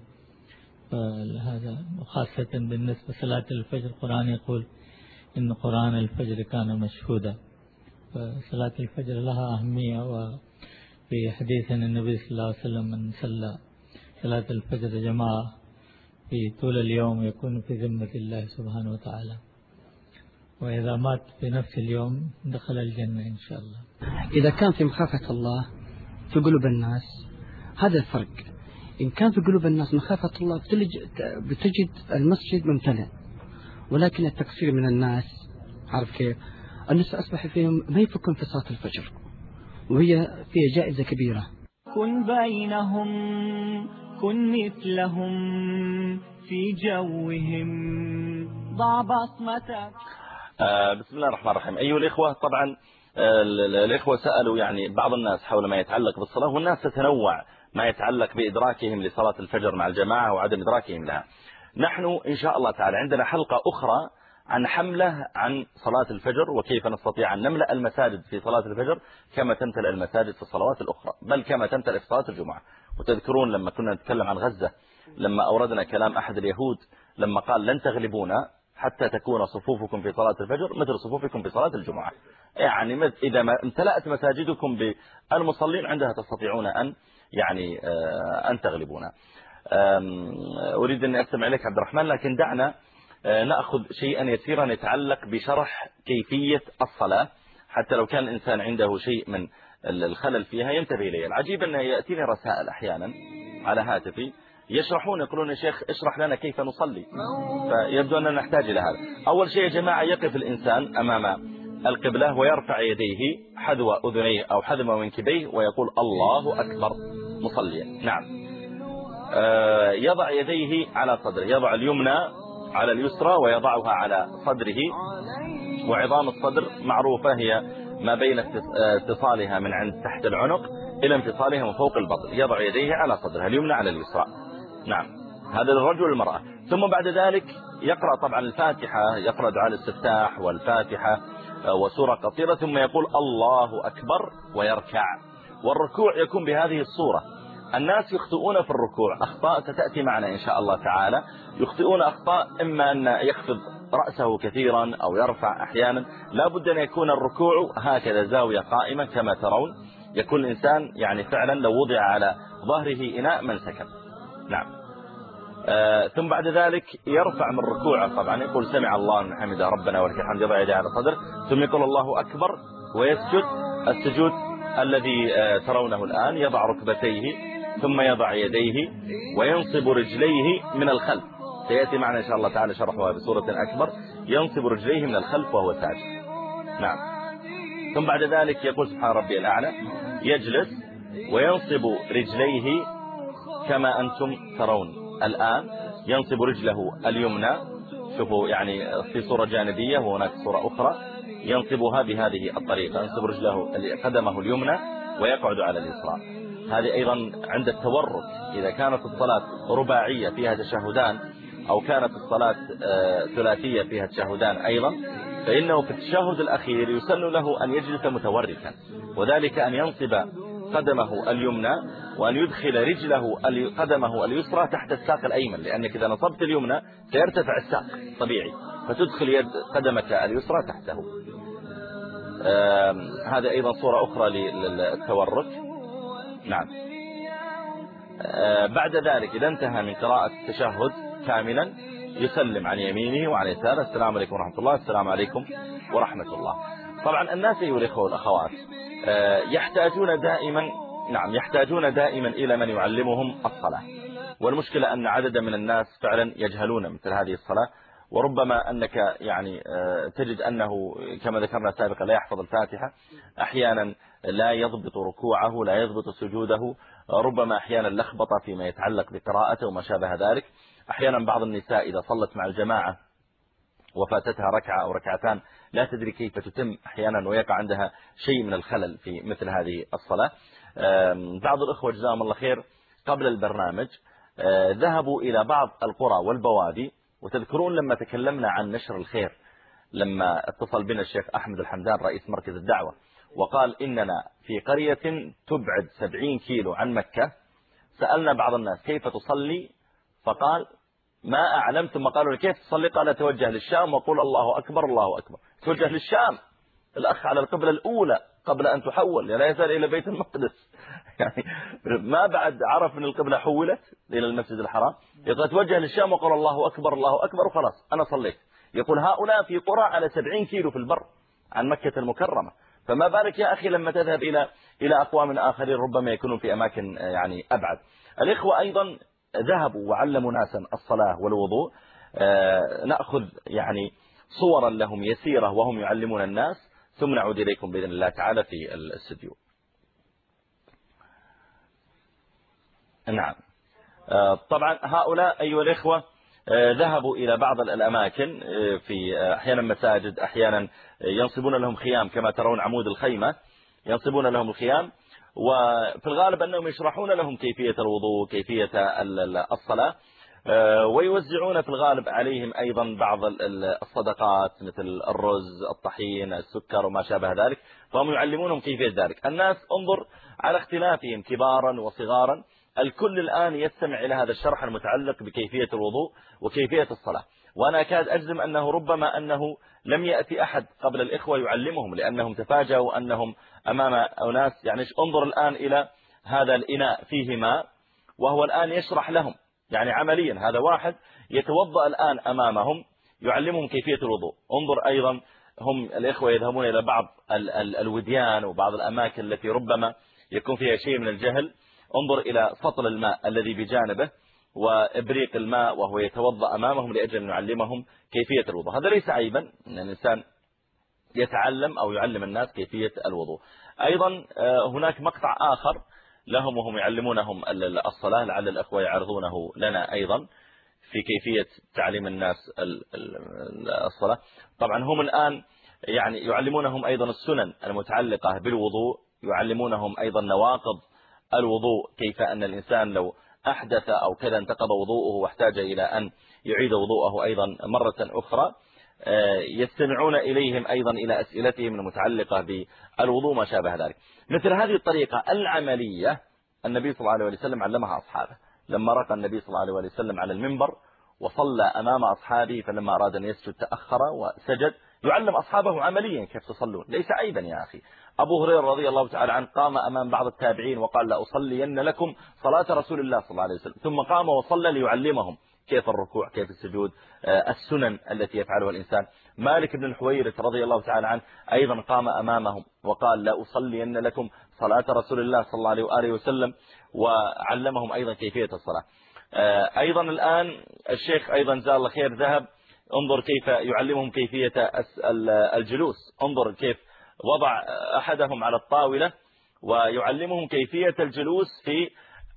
فهذا وخاصة بالنسبة لصلاة الفجر القرآن يقول إن قرآن الفجر كان مشهودا، فصلاة الفجر لها أهمية. وفي حديث النبي صلى الله عليه وسلم من صلى صلاة الفجر جماعة في طول اليوم يكون في ذمة الله سبحانه وتعالى، وإذا مات في نفس اليوم دخل الجنة إن شاء الله. إذا كان في مخافة الله في قلوب الناس هذا الفرق. إن كان في قلوب الناس مخافة الله بتجد المسجد ممتلئ، ولكن التكثير من الناس عارف كيف الناس أصبح فيهم ما يفكون في صلاة الفجر، وهي فيها جائزة كبيرة. كن بينهم كن مثلهم في جوهم ضع بصمتك. آه بسم الله الرحمن الرحيم. أيها الإخوة، طبعا آه الإخوة سألوا يعني بعض الناس حول ما يتعلق بالصلاة، والناس تتنوع ما يتعلق بإدراكهم لصلاة الفجر مع الجماعة وعدم إدراكهم لها. نحن إن شاء الله تعالى عندنا حلقة أخرى عن حملة عن صلاة الفجر وكيف نستطيع أن نملأ المساجد في صلاة الفجر كما تمتلئ المساجد في الصلوات الأخرى، بل كما تمتلئ في صلاة الجمعة. وتذكرون لما كنا نتكلم عن غزة، لما أوردنا كلام أحد اليهود لما قال لن تغلبونا حتى تكون صفوفكم في صلاة الفجر مثل صفوفكم في صلاة الجمعة. يعني إذا ما امتلأت مساجدكم بالمصلين عندها تستطيعون أن يعني أن تغلبونا. أريد أن أستمع إليك عبد الرحمن، لكن دعنا نأخذ شيئا يسيرا يتعلق بشرح كيفية الصلاة، حتى لو كان الإنسان عنده شيء من الخلل فيها ينتبه إليه. العجيب أن يأتيني رسائل أحيانا على هاتفي يشرحون، يقولون يا شيخ اشرح لنا كيف نصلي، فيبدو أننا نحتاج إلى هذا. أول شيء يا جماعة، يقف الإنسان أمام القبلة ويرفع يديه حذو أذنيه أو حذو منكبيه ويقول الله أكبر مصليا. نعم. يضع يديه على صدره، يضع اليمنى على اليسرى ويضعها على صدره، وعظام الصدر معروفة هي ما بين اتصالها من عند تحت العنق إلى انفصالها من فوق البطن. يضع يديه على صدره اليمنى على اليسرى. نعم، هذا للرجل والمرأة. ثم بعد ذلك يقرأ طبعا الفاتحة، يقرأ دعاء الاستفتاح والفاتحة وسورة قصيرة، ثم يقول الله أكبر ويركع. والركوع يكون بهذه الصورة. الناس يخطئون في الركوع أخطاء ستأتي معنا إن شاء الله تعالى. يخطئون أخطاء إما أن يخفض رأسه كثيرا أو يرفع أحيانا. لا بد أن يكون الركوع هكذا زاوية قائمة كما ترون، يكون الإنسان يعني فعلا لو وضع على ظهره إناء منسكب. نعم. آه ثم بعد ذلك يرفع من ركوعه، طبعا يقول سمع الله من حمده ربنا ولك الحمد، يضع يديه على صدره، ثم يقول الله أكبر ويسجد السجود الذي آه ترونه الآن. يضع ركبتيه ثم يضع يديه وينصب رجليه من الخلف. سيأتي معنا إن شاء الله تعالى شرحها بصورة أكبر. ينصب رجليه من الخلف وهو ساجد. نعم. ثم بعد ذلك يقول سبحان ربي الأعلى، يجلس وينصب رجليه كما أنتم ترون الآن. ينصب رجله اليمنى، شوفوا يعني في صورة جانبية وهناك صورة أخرى، ينصبها بهذه الطريقة. ينصب رجله قدمه اليمنى ويقعد على اليسرى. هذه أيضا عند التورك، إذا كانت الصلاة رباعية فيها تشهدان أو كانت الصلاة ثلاثية فيها تشهدان أيضا، فإنه في التشهد الأخير يسن له أن يجلس متوركا، وذلك أن ينصب قدمه اليمنى وأن يدخل رجله قدمه اليسرى تحت الساق الأيمن، لأنك إذا نصبت اليمنى سيرتفع الساق طبيعي، فتدخل يد قدمك اليسرى تحته. هذا أيضا صورة أخرى للتورك. نعم. بعد ذلك إذا انتهى من قراءة التشهد كاملا يسلم عن يمينه وعن يساره، السلام عليكم ورحمة الله، السلام عليكم ورحمة الله. طبعا الناس أيها الإخوة والأخوات يحتاجون دائما نعم يحتاجون دائما إلى من يعلمهم الصلاة، والمشكلة أن عددا من الناس فعلا يجهلون مثل هذه الصلاة، وربما أنك يعني تجد أنه كما ذكرنا سابقا لا يحفظ الفاتحة، أحيانا لا يضبط ركوعه، لا يضبط سجوده، ربما أحيانا لخبط فيما يتعلق بقراءته وما شابه ذلك. أحيانا بعض النساء إذا صلت مع الجماعة وفاتتها ركعة أو ركعتان لا تدري كيف تتم أحيانا، ويقع عندها شيء من الخلل في مثل هذه الصلاة. بعض الأخوة جزاهم الله خير قبل البرنامج ذهبوا إلى بعض القرى والبوادي، وتذكرون لما تكلمنا عن نشر الخير، لما اتصل بنا الشيخ أحمد الحمدان رئيس مركز الدعوة وقال إننا في قرية تبعد سبعين كيلو عن مكة، سألنا بعض الناس كيف تصلي، فقال ما أعلم، ثم قالوا كيف تصلي، قال توجه للشام وقول الله أكبر الله أكبر. توجه للشام، الأخ على القبلة الأولى قبل أن تحول، لا يزال إلى بيت المقدس، يعني ما بعد عرف أن القبلة حولت إلى المسجد الحرام، يقول توجه للشام وقال الله أكبر الله أكبر وخلاص أنا صليت. يقول هؤلاء في قرى على سبعين كيلو في البر عن مكة المكرمة، فما بالك يا أخي لما تذهب إلى إلى أقوام آخرين ربما يكونوا في أماكن يعني أبعد. الإخوة أيضا ذهبوا وعلموا ناسا الصلاة والوضوء. نأخذ يعني صورا لهم يسيرة وهم يعلمون الناس، ثم نعود إليكم بإذن الله تعالى في الاستديو. نعم. طبعا هؤلاء أيها الإخوة ذهبوا إلى بعض الأماكن، في أحيانا مساجد، أحيانا ينصبون لهم خيام كما ترون عمود الخيمة، ينصبون لهم الخيام، وفي الغالب أنهم يشرحون لهم كيفية الوضوء، كيفية الصلاة، ويوزعون في الغالب عليهم أيضا بعض الصدقات مثل الرز، الطحين، السكر وما شابه ذلك، فهم يعلمونهم كيفية ذلك. الناس انظر على اختلافهم كبارا وصغارا، الكل الآن يستمع إلى هذا الشرح المتعلق بكيفية الوضوء وكيفية الصلاة، وأنا أكاد أجزم أنه ربما أنه لم يأتي أحد قبل الإخوة يعلمهم، لأنهم تفاجأوا أنهم أمام أناس. يعني انظر الآن إلى هذا الإناء فيه ماء وهو الآن يشرح لهم، يعني عمليا هذا واحد يتوضأ الآن أمامهم يعلمهم كيفية الوضوء. انظر أيضا هم الإخوة يذهبون إلى بعض ال ال الوديان وبعض الأماكن التي ربما يكون فيها شيء من الجهل، انظر إلى سطل الماء الذي بجانبه وإبريق الماء وهو يتوضأ أمامهم لأجل أن يعلمهم كيفية الوضوء. هذا ليس عيبا أن الإنسان يتعلم أو يعلم الناس كيفية الوضوء. أيضا هناك مقطع آخر لهم وهم يعلمونهم الصلاة، لعل الأخوة يعرضونه لنا أيضا في كيفية تعليم الناس الصلاة. طبعا هم الآن يعني يعلمونهم أيضا السنن المتعلقة بالوضوء، يعلمونهم أيضا نواقض الوضوء، كيف أن الإنسان لو أحدث أو كذا انتقض وضوءه واحتاج إلى أن يعيد وضوءه أيضا مرة أخرى. يستمعون إليهم أيضا إلى أسئلتهم المتعلقة بالوضوء ما شابه ذلك. مثل هذه الطريقة العملية النبي صلى الله عليه وسلم علمها أصحابه، لما رقى النبي صلى الله عليه وسلم على المنبر وصلى أمام أصحابه، فلما أراد أن يسجد تأخر وسجد، يعلم أصحابه عمليا كيف تصلون. ليس عيبا يا أخي. أبو هريرة رضي الله تعالى عنه قام أمام بعض التابعين وقال لا أصلين لكم صلاة رسول الله صلى الله عليه وسلم، ثم قام وصلى ليعلمهم كيف الركوع كيف السجود، السنن التي يفعلها الإنسان. مالك بن الحويرث رضي الله تعالى عنه أيضا قام أمامهم وقال لا أصلين لكم صلاة رسول الله صلى الله عليه وآله وسلم، وعلمهم أيضا كيفية الصلاة. أيضا الآن الشيخ أيضا جزاه الله خير ذهب، انظر كيف يعلمهم كيفية الجلوس، انظر كيف وضع أحدهم على الطاولة ويعلمهم كيفية الجلوس في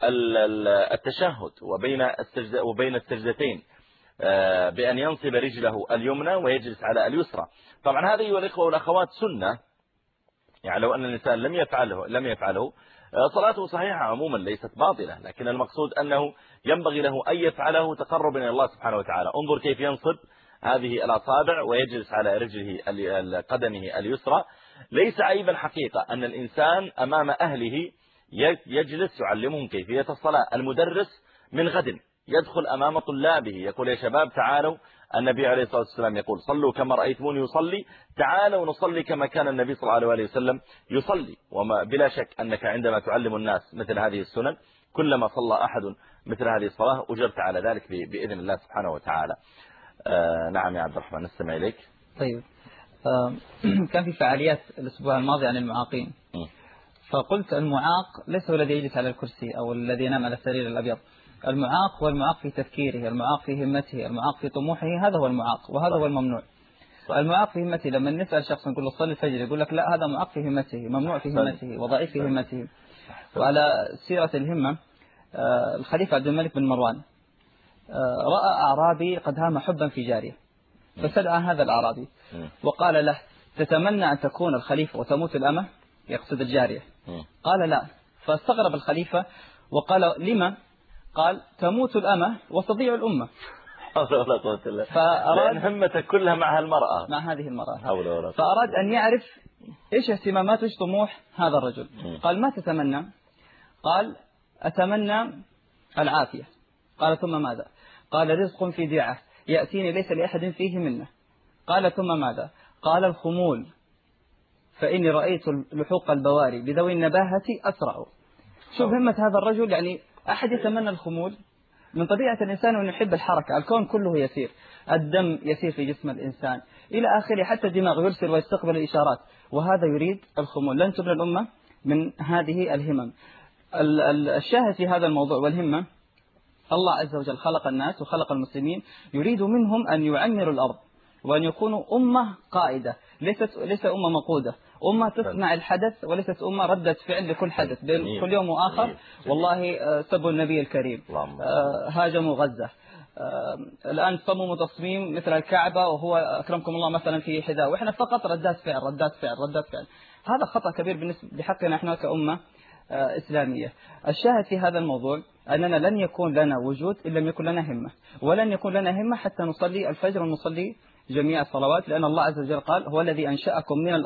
التشهد وبين السجد وبين السجدتين، بأن ينصب رجله اليمنى ويجلس على اليسرى. طبعا هذه أيها الإخوة والأخوات سنة، يعني لو أن الإنسان لم يفعله لم يفعله صلاته صحيحة عموما ليست باطلة، لكن المقصود أنه ينبغي له أن يفعله تقربا إلى الله سبحانه وتعالى. انظر كيف ينصب هذه الأصابع ويجلس على رجله قدمه اليسرى. ليس عيبا حقيقة أن الإنسان أمام أهله يجلس يعلمهم كيفية الصلاة. المدرس من غد يدخل أمام طلابه يقول يا شباب تعالوا، النبي عليه الصلاة والسلام يقول صلوا كما رأيتموني يصلي، تعالوا نصلي كما كان النبي صلى الله عليه وسلم يصلي. وما بلا شك أنك عندما تعلم الناس مثل هذه السنن كلما صلى أحد مثل هذه الصلاة أجرت على ذلك بإذن الله سبحانه وتعالى. آه نعم يا عبد الرحمن نستمع إليك. طيب آه كان في فعاليات الأسبوع الماضي عن المعاقين، فقلت المعاق ليس هو الذي يجلس على الكرسي أو الذي ينام على السرير الأبيض. المعاق هو المعاق في تفكيره، المعاق في همته، المعاق في طموحه، هذا هو المعاق وهذا هو الممنوع. المعاق في همته لما نسأل شخص نقول له صلي الفجر يقول لك لا هذا معاق في همته، ممنوع في همته وضعيف في همته. وعلى سيرة الهمة الخليفة عبد الملك بن مروان رأى أعرابي قد هام حبا في جارية، فسدعى هذا الأعرابي وقال له تتمنى أن تكون الخليفة وتموت الأمة، يقصد الجارية. قال لا، فاستغرب الخليفة وقال لما؟ قال تموت الأمة وتضيع الأمة. فأراد همته كلها مع المرأة، مع هذه المرأة. فأراد أن يعرف إيش اهتمامات وإيش طموح هذا الرجل. قال ما تتمنى؟ قال أتمنى العافية. قال ثم ماذا؟ قال رزق في دعة يأتيني ليس لأحد فيه منه. قال ثم ماذا؟ قال الخمول، فإني رأيت لحوق البواري بذوي النباهة أسرع. شوف همة هذا الرجل، يعني أحد يتمنى الخمول؟ من طبيعة الإنسان أن يحب الحركة، الكون كله يسير، الدم يسير في جسم الإنسان إلى آخره، حتى الدماغ يرسل ويستقبل الإشارات، وهذا يريد الخمول. لن تبنى الأمة من هذه الهمم. الشاهد في هذا الموضوع والهمة، الله عز وجل خلق الناس وخلق المسلمين يريد منهم أن يعمروا الأرض وأن يكونوا أمة قائدة، ليست ليس أمة مقودة، أمة تصنع الحدث وليست أمة ردة فعل لكل حدث بين كل يوم وآخر. والله سبوا النبي الكريم، هاجموا غزة، الآن صمموا تصميم مثل الكعبة وهو أكرمكم الله مثلا في حذاء، وإحنا فقط ردات فعل ردات فعل ردات فعل. هذا خطأ كبير بالنسبة بحقنا إحنا كأمة إسلامية. الشاهد في هذا الموضوع أننا لن يكون لنا وجود إن لم يكن لنا همة، ولن يكون لنا همة حتى نصلي الفجر ونصلي جميع الصلوات، لأن الله عز وجل قال هو الذي أنشأكم من الأرض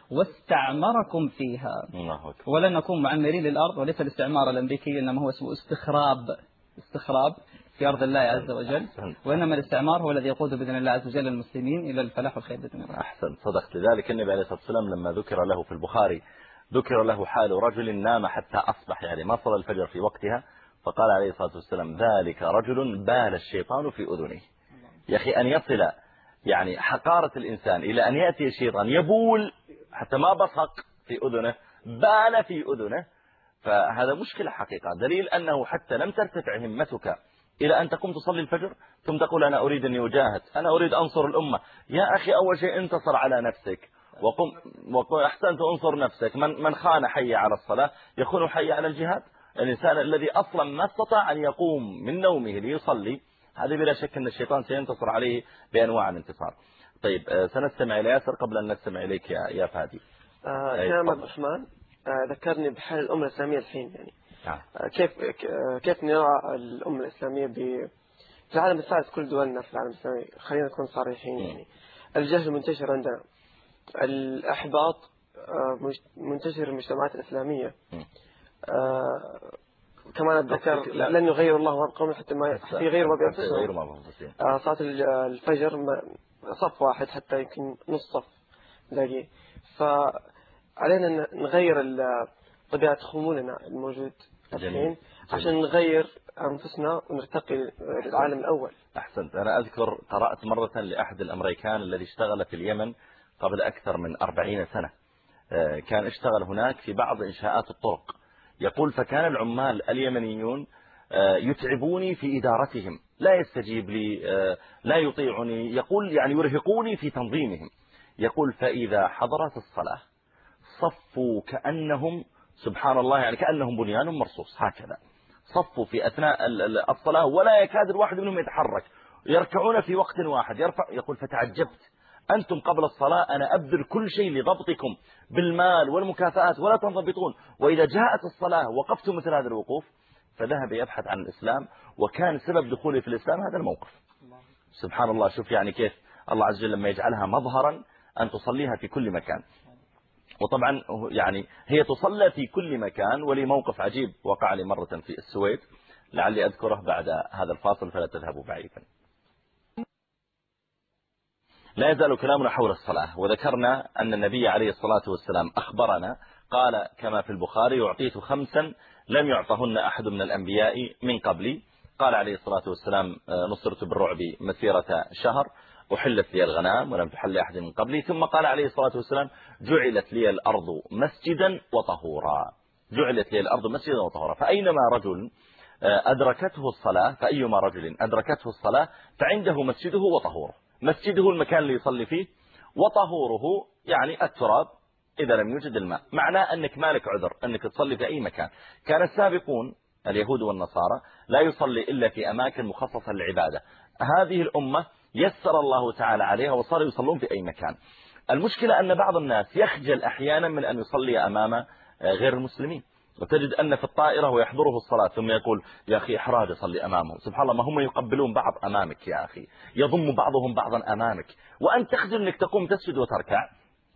واستعمركم فيها. ولن نكون معمرين للأرض، وليس الاستعمار الأمريكي إنما هو اسمه استخراب استخراب في أرض الله عز وجل، وإنما الاستعمار هو الذي يقود بإذن الله عز وجل المسلمين إلى الفلاح والخير بإذن الله. أحسن، صدقت. لذلك النبي عليه الصلاة والسلام لما ذكر له في البخاري ذكر له حال رجل نام حتى أصبح، يعني ما صلى الفجر في وقتها، فقال عليه الصلاة والسلام ذلك رجل بال الشيطان في أذنه. يا أخي أن يصل يعني حقارة الإنسان إلى أن يأتي الشيطان يبول حتى ما بصق في أذنه، بال في أذنه، فهذا مشكلة حقيقة. دليل أنه حتى لم ترتفع همتك إلى أن تقوم تصلي الفجر ثم تقول أنا أريد أن أجاهد، أنا أريد أنصر الأمة. يا أخي أول شيء انتصر على نفسك وقم وقم أحسنت أنصر نفسك. من من خان حي على الصلاة يخون حي على الجهاد. الإنسان الذي أصلا ما استطاع أن يقوم من نومه ليصلي، هذا بلا شك أن الشيطان سينتصر عليه بأنواع الانتصار. طيب سنستمع إلى ياسر قبل أن نستمع إليك يا يا فادي. آه كلام عبد الرحمن آه ذكرني بحال الأمة الإسلامية الحين، يعني آه كيف كيف نرى الأمة الإسلامية ب في العالم الثالث، كل دولنا في العالم الإسلامي، خلينا نكون صريحين، يعني الجهل منتشر عندنا، الأحباط آه منتشر في المجتمعات الإسلامية. آه كمان أتذكر لن يغير الله ما بقوم حتى ما يغير ما بينفسهم. آه صلاة الفجر صف واحد حتى يمكن نص صف لاقي، فعلينا نغير طبيعة خمولنا الموجود الحين عشان نغير أنفسنا ونرتقي للعالم الأول. أحسنت. أنا أذكر قرأت مرة لأحد الأمريكان الذي اشتغل في اليمن قبل أكثر من أربعين سنة، كان اشتغل هناك في بعض إنشاءات الطرق. يقول فكان العمال اليمنيون يتعبوني في إدارتهم، لا يستجيب لي، لا يطيعني، يقول يعني يرهقوني في تنظيمهم. يقول فإذا حضرت الصلاة صفوا كأنهم سبحان الله يعني كأنهم بنيان مرصوص، هكذا صفوا في أثناء الصلاة ولا يكاد الواحد منهم يتحرك، يركعون في وقت واحد يرفع. يقول فتعجبت، أنتم قبل الصلاة أنا أبذل كل شيء لضبطكم بالمال والمكافآت ولا تنضبطون، وإذا جاءت الصلاة وقفتم مثل هذا الوقوف. فذهب يبحث عن الإسلام، وكان سبب دخوله في الإسلام هذا الموقف. سبحان الله، شوف يعني كيف الله عز وجل لما يجعلها مظهرا أن تصليها في كل مكان. وطبعا يعني هي تصلى في كل مكان. ولي موقف عجيب وقع لي مرة في السويد، لعلي أذكره بعد هذا الفاصل فلا تذهبوا بعيدا. لا يزال كلامنا حول الصلاة، وذكرنا أن النبي عليه الصلاة والسلام أخبرنا قال كما في البخاري يعطيت خمسا لم يعطهن أحد من الأنبياء من قبلي. قال عليه الصلاة والسلام نصرت بالرعب مسيرة شهر، أحلت لي الغنام ولم تحل أحد من قبلي. ثم قال عليه الصلاة والسلام جعلت لي الأرض مسجدا وطهورا، جعلت لي الأرض مسجدا وطهورا. فأينما رجل أدركته الصلاة فأيما رجل أدركته الصلاة فعنده مسجده وطهوره. مسجده المكان اللي يصلي فيه، وطهوره يعني التراب إذا لم يوجد الماء. معناه أنك مالك عذر أنك تصلي في أي مكان. كان السابقون اليهود والنصارى لا يصلي إلا في أماكن مخصصة للعبادة. هذه الأمة يسر الله تعالى عليها وصاروا يصلون في أي مكان. المشكلة أن بعض الناس يخجل أحيانا من أن يصلي أمام غير المسلمين، وتجد أن في الطائرة ويحضره الصلاة ثم يقول يا أخي إحراج صلي أمامهم. سبحان الله، ما هم يقبلون بعض أمامك يا أخي، يضم بعضهم بعضا أمامك، وأنت تخجل أنك تقوم تسجد وتركع.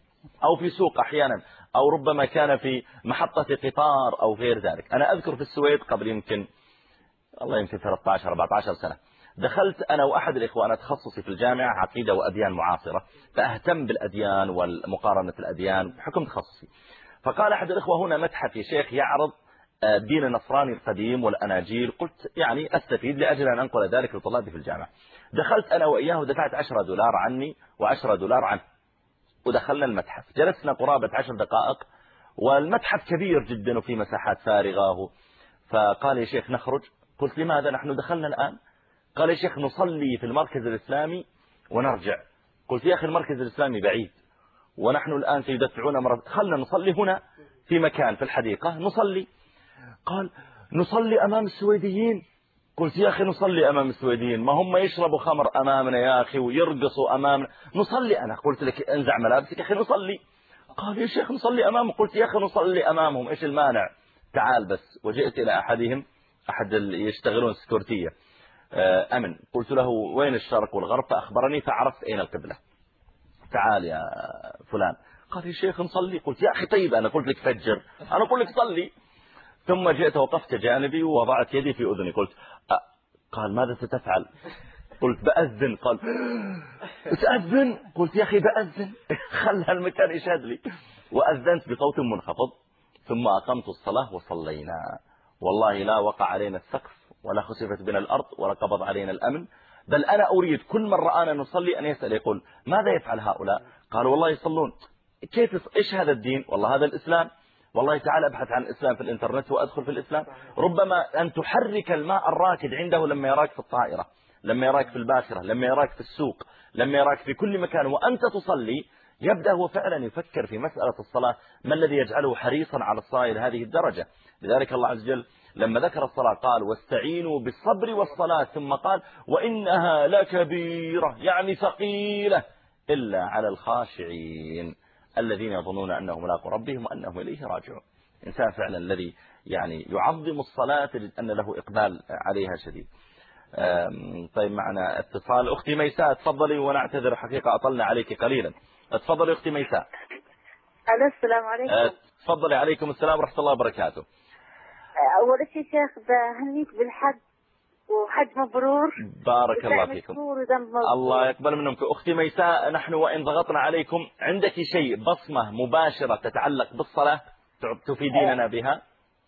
أو في سوق أحيانا، أو ربما كان في محطة قطار أو غير ذلك. أنا أذكر في السويد قبل يمكن الله يمكن ثلاثة عشر أربعة عشر سنة، دخلت أنا وأحد الإخوة، أنا تخصصي في الجامعة عقيدة وأديان معاصرة، فأهتم بالأديان والمقارنة الأديان بحكم تخصصي. فقال أحد الإخوة هنا متحف يا شيخ يعرض الدين النصراني القديم والأناجيل. قلت يعني أستفيد لأجل أن أنقل ذلك لطلابي في الجامعة. دخلت أنا وإياه ودفعت عشرة دولار عني وعشرة دولار عنه، ودخلنا المتحف. جلسنا قرابة عشر دقائق، والمتحف كبير جدا وفي مساحات فارغة. فقال يا شيخ نخرج. قلت لماذا؟ نحن دخلنا الآن. قال يا شيخ نصلي في المركز الإسلامي ونرجع. قلت يا أخي المركز الإسلامي بعيد ونحن الآن سيدفعون مرة، خلنا نصلي هنا في مكان في الحديقة نصلي. قال نصلي أمام السويديين. قلت يا أخي نصلي أمام السويديين، ما هم يشربوا خمر أمامنا يا أخي ويرقصوا أمامنا، نصلي. أنا قلت لك انزع ملابسك يا أخي نصلي. قال يا شيخ نصلي أمامهم. قلت يا أخي نصلي أمامهم، إيش المانع؟ تعال بس. وجئت إلى أحدهم، أحد يشتغلون سكورتية أمن، قلت له وين الشرق والغرب؟ فأخبرني، فعرفت أين القبلة. تعال يا فلان. قال يا شيخ نصلي. قلت يا أخي طيب أنا قلت لك فجر، أنا أقول لك صلي. ثم جئت وقفت جانبي ووضعت يدي في أذني. قلت أه. قال ماذا ستفعل؟ قلت بأذن. قال تأذن؟ قلت يا أخي بأذن خل هالمكان يشهد لي. وأذنت بصوت منخفض ثم أقمت الصلاة وصلينا. والله لا وقع علينا السقف ولا خسفت بنا الأرض ولا قبض علينا الأمن، بل أنا أريد كل من رآنا نصلي أن يسأل يقول ماذا يفعل هؤلاء؟ قالوا والله يصلون. كيف إيش هذا الدين؟ والله هذا الإسلام. والله تعال ابحث عن الإسلام في الإنترنت وأدخل في الإسلام. ربما أن تحرك الماء الراكد عنده لما يراك في الطائرة، لما يراك في الباخرة، لما يراك في السوق، لما يراك في كل مكان وأنت تصلي، يبدأ هو فعلا يفكر في مسألة الصلاة، ما الذي يجعله حريصا على الصلاة إلى هذه الدرجة. لذلك الله عز وجل لما ذكر الصلاة قال واستعينوا بالصبر والصلاة، ثم قال وإنها لكبيرة، يعني ثقيلة إلا على الخاشعين الذين يظنون أنهم ملاقوا ربهم وأنهم إليه راجعون. إنسان فعلا الذي يعني يعظم الصلاة تجد أن له إقبال عليها شديد. طيب معنا اتصال. أختي ميساء تفضلي، ونعتذر حقيقة أطلنا عليك قليلا. تفضلي أختي ميساء. السلام عليكم. تفضلي. عليكم السلام ورحمة الله وبركاته. أول شيء شيخ بهنيك بالحج وحج مبرور. بارك الله فيكم. الله يقبل منكم. أختي ميساء، نحن وإن ضغطنا عليكم عندك شيء بصمة مباشرة تتعلق بالصلاة تفيديننا بها؟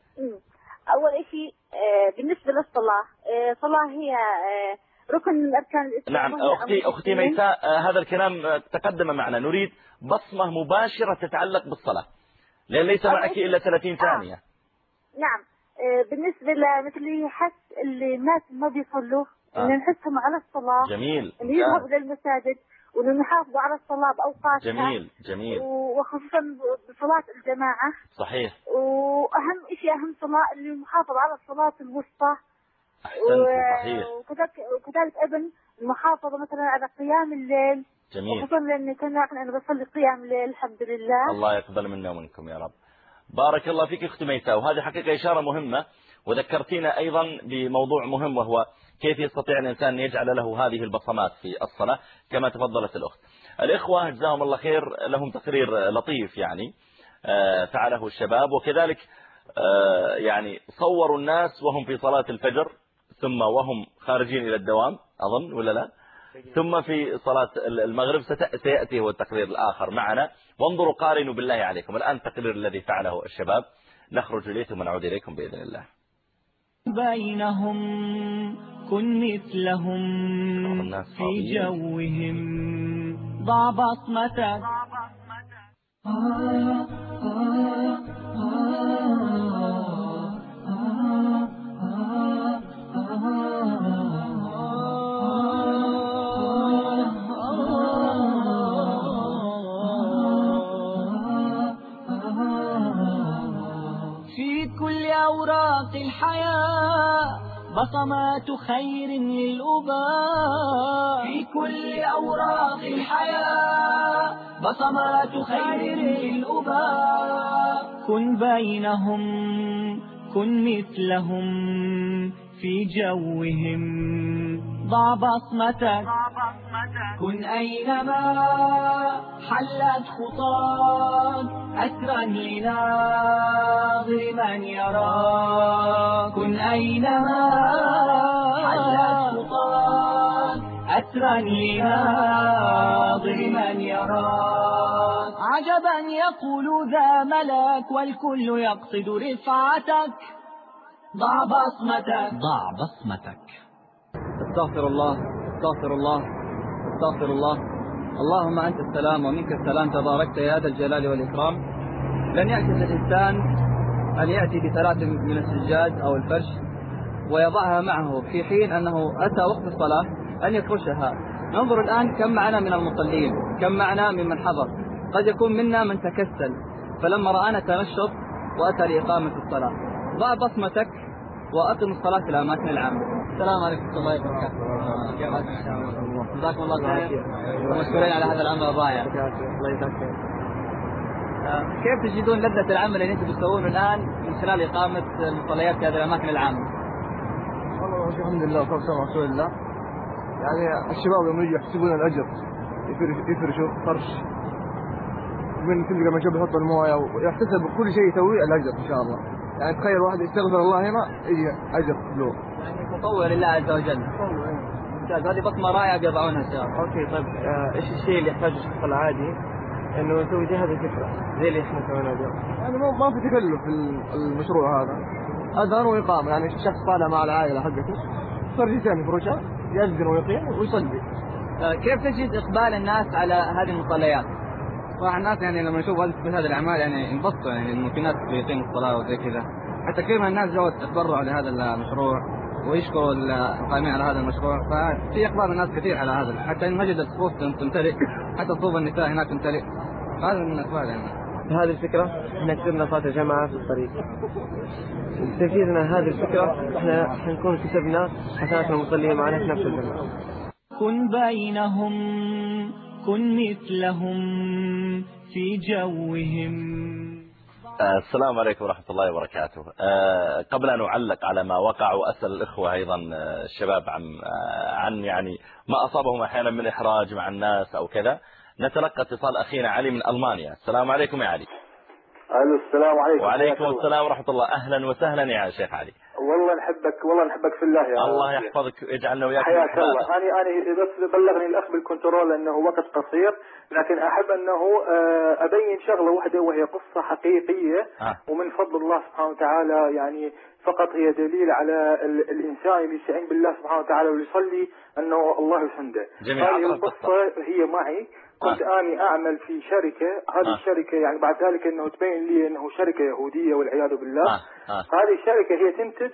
أول شيء بالنسبة للصلاة، صلاة هي ركن من أركان الإسلام. نعم أختي أختي ميساء، هذا الكلام تقدم معنا. نريد بصمة مباشرة تتعلق بالصلاة لأن ليس معك إلا ثلاثين ثانية. نعم بالنسبة لمثل حس اللي الناس ما بيصلوا آه. إن نحثهم على الصلاة. جميل. إن يذهبوا للمساجد وإن نحافظوا على الصلاة بأوقاتها. جميل جميل. وخصوصا بصلاة الجماعة. صحيح. وأهم شيء أهم صلاة اللي المحافظة على الصلاة الوسطى. أحسنت. صحيح. وكذلك وكذلك أيضا المحافظة مثلا على قيام الليل. جميل. وخصوصا لأني كنا أنا بصلي قيام الليل الحمد لله. الله يقبل منا ومنكم يا رب. بارك الله فيك أختي ميساء. وهذه حقيقة إشارة مهمة، وذكرتينا أيضا بموضوع مهم وهو كيف يستطيع الإنسان أن يجعل له هذه البصمات في الصلاة كما تفضلت الأخت. الإخوة جزاهم الله خير لهم تقرير لطيف يعني فعله الشباب، وكذلك يعني صوروا الناس وهم في صلاة الفجر ثم وهم خارجين إلى الدوام أظن ولا لا، ثم في صلاة المغرب سيأتي هو التقرير الآخر معنا. وانظروا قارنوا بالله عليكم الآن التقرير الذي فعله الشباب، نخرج إليه ثم نعود إليكم بإذن الله. بينهم كن مثلهم في جوهم ضع بصمتك. أوراق الحياة بصمات خير للأباء. في كل أوراق الحياة بصمات خير للأباء. كن بينهم كن مثلهم في جوهم ضع بصمتك. كن أينما حلت خطاك أسرا لناظر من يراك. كن أينما حلت خطاك أسرا لناظر من يراك. عجبا يقول ذا ملاك والكل يقصد رفعتك. ضع بصمتك. ضع بصمتك. استغفر الله استغفر الله استغفر الله. اللهم أنت السلام ومنك السلام تباركت يا ذا الجلال والإكرام. لن يعجز الإنسان أن يأتي بثلاث من السجاد أو الفرش ويضعها معه في حين أنه أتى وقت الصلاة أن يفرشها. ننظر الآن كم معنا من المصلين، كم معنا ممن حضر. قد يكون منا من تكسل فلما رآنا تنشط وأتى لإقامة الصلاة. ضع بصمتك وأقم الصلاة في الأماكن العامة. السلام عليكم ورحمة الله وبركاته. جزاكم الله خير ومشكورين على هذا الأمر الرائع. كيف تجدون لذة العمل اللي انتم تسوونه الآن من خلال إقامة المصليات في هذه الأماكن العامة؟ والله الحمد لله والصلاة على رسول الله. يعني الشباب يوم يجوا يحسبون الأجر يفرشوا فرش من تلقى ما يشوف يحط المويه ويحتسب كل شيء يسويه الاجر ان شاء الله. يعني تخيل واحد يستغفر الله هنا يجي اجر له. يعني مطوع لله عز وجل. ممتاز، هذه بصمه رائعه بيضعونها ان شاء الله. اوكي طيب آه، ايش الشيء اللي يحتاجه الشخص العادي انه يسوي زي هذه الفكره زي اللي احنا سويناها اليوم؟ يعني ما ما في تكلف في المشروع هذا. اذان واقامه، يعني الشخص طالع مع العائله حقته فرجتين يفرشها يأذن ويقيم ويصلي. كيف تجد اقبال الناس على هذه المصليات؟ صراحه الناس يعني لما يشوفوا مثل هذه الاعمال يعني ينبسطوا، يعني انه في ناس بيقيموا الصلاه وزي كذا. حتى كثير من الناس جو تبرعوا لهذا المشروع ويشكروا القائمين على هذا المشروع، ففي اقبال من الناس كثير على هذا. حتى ان وجدت صفوف تمتلئ، حتى صفوف النساء هناك تمتلئ. هذا من الاقبال يعني. هذه الفكره احنا كسبنا صلاه الجماعه في الطريق. تنفيذنا هذه الفكره احنا حنكون كسبنا حسنات المصلين معنا في نفس الجماعه. كن بينهم كن مثلهم في جوهم. السلام عليكم ورحمة الله وبركاته. قبل أن أعلق على ما وقع وأسأل الإخوة أيضا الشباب عن عن يعني ما أصابهم أحيانا من إحراج مع الناس أو كذا، نتلقى اتصال أخينا علي من ألمانيا. السلام عليكم يا علي. الو السلام عليكم. وعليكم السلام ورحمة الله. أهلا وسهلا يا شيخ علي. والله نحبك والله نحبك في الله يا الله يحفظك ويجعلنا وياك. حياك الله. أنا أنا بس بلغني الأخ بالكنترول أنه وقت قصير، لكن أحب أنه أبين شغلة واحدة وهي قصة حقيقية آه. ومن فضل الله سبحانه وتعالى، يعني فقط هي دليل على الإنسان اللي يستعين بالله سبحانه وتعالى ويصلي أنه الله يسنده. هذه القصة هي معي. كنت آه. أنا أعمل في شركة، هذه آه. الشركة يعني بعد ذلك أنه تبين لي أنه شركة يهودية والعياذ بالله. آه. آه. هذه الشركة هي تنتج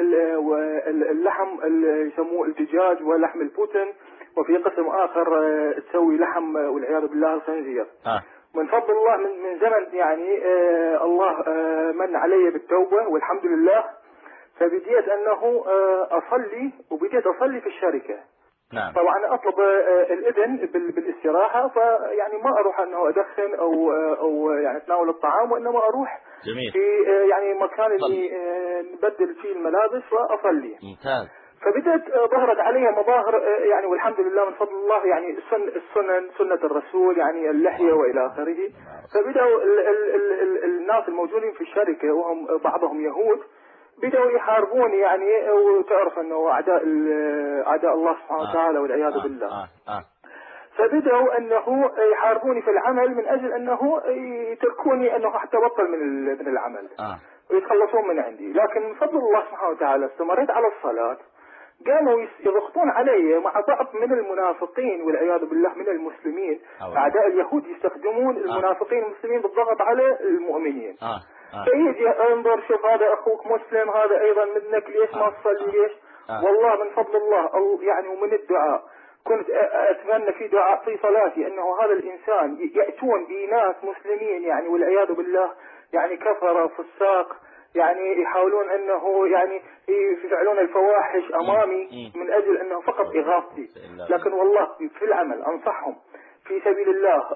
اللحم اللي يسموه الدجاج ولحم البوتن، وفي قسم آخر تسوي لحم والعياذ بالله الخنزير. آه. من فضل الله من من زمن يعني آه الله آه من علي بالتوبة والحمد لله، فبديت أنه آه أصلي وبديت أصلي في الشركة. نعم. طبعا أطلب الإذن بالاستراحة، فيعني ما أروح أنه أدخن أو أو يعني أتناول الطعام، وإنما أروح جميل. في يعني مكان اللي نبدل فيه الملابس وأصلي. ممتاز. فبدأت ظهرت علي مظاهر يعني والحمد لله من فضل الله، يعني السن السنن سنة الرسول يعني اللحية وإلى آخره. فبدأوا ال ال ال ال الناس الموجودين في الشركة وهم بعضهم يهود بدأوا يحاربوني، يعني وتعرف أنه أعداء أعداء الله سبحانه وتعالى والعياذ آه. بالله. آه. آه. فبدأوا أنه يحاربوني في العمل من أجل أنه يتركوني أنه حتى بطل من من العمل آه. ويتخلصون من عندي. لكن من فضل الله سبحانه وتعالى استمريت على الصلاة. قاموا يضغطون علي مع بعض من المنافقين والعياذ بالله من المسلمين. أوه. أعداء اليهود يستخدمون المنافقين المسلمين بالضغط على المؤمنين. آه. آه. فيجي انظر شوف هذا أخوك مسلم، هذا أيضا منك، ليش ما تصلي ليش؟ آه. والله من فضل الله يعني ومن الدعاء كنت أتمنى في دعاء في صلاتي أنه هذا الإنسان يأتون بناس مسلمين يعني والعياذ بالله يعني كفر فساق، يعني يحاولون أنه يعني يفعلون الفواحش أمامي من أجل أنه فقط إغاظتي. لكن والله في العمل أنصحهم في سبيل الله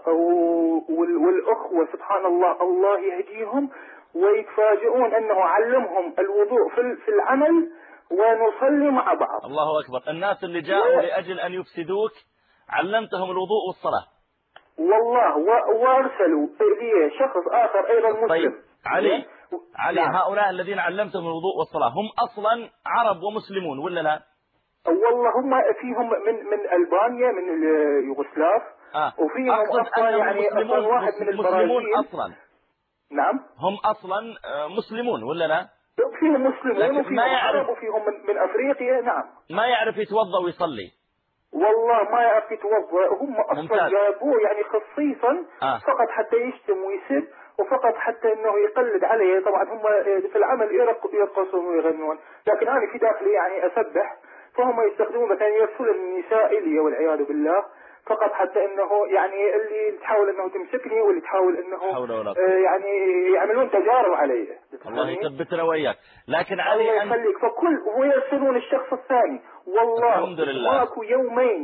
والأخوة سبحان الله الله يهديهم ويتفاجئون أنه علمهم الوضوء في العمل ونصلي مع بعض. الله أكبر. الناس اللي جاءوا لأجل أن يفسدوك علمتهم الوضوء والصلاة. والله وارسلوا لي شخص آخر أيضا مسلم. طيب علي علي نعم. هؤلاء الذين علمتهم الوضوء والصلاة هم أصلا عرب ومسلمون ولا لا؟ والله هم فيهم من من ألبانيا من يوغوسلاف. آه. وفيهم أصلا يعني أصلا واحد من المسلمون أصلا. نعم. هم أصلا مسلمون ولا لا؟ فيهم مسلمون وفيهم عرب وفيهم من, من أفريقيا. نعم. ما يعرف يتوضأ ويصلي. والله ما يعرف يتوضأ، هم أصلا جابوه يعني خصيصا آه. فقط حتى يشتم ويسب، وفقط حتى انه يقلد علي. طبعا هم في العمل يرقصون ويغنون، لكن انا في داخلي يعني اسبح، فهم يستخدمون مثلا يرسلون النساء الي والعياذ بالله فقط حتى انه يعني اللي تحاول انه تمسكني واللي تحاول انه آه يعني يعملون تجارب علي. الله يثبتنا وياك. لكن علي الله يخليك. فكل ويرسلون الشخص الثاني والله الحمد لله ماكو يومين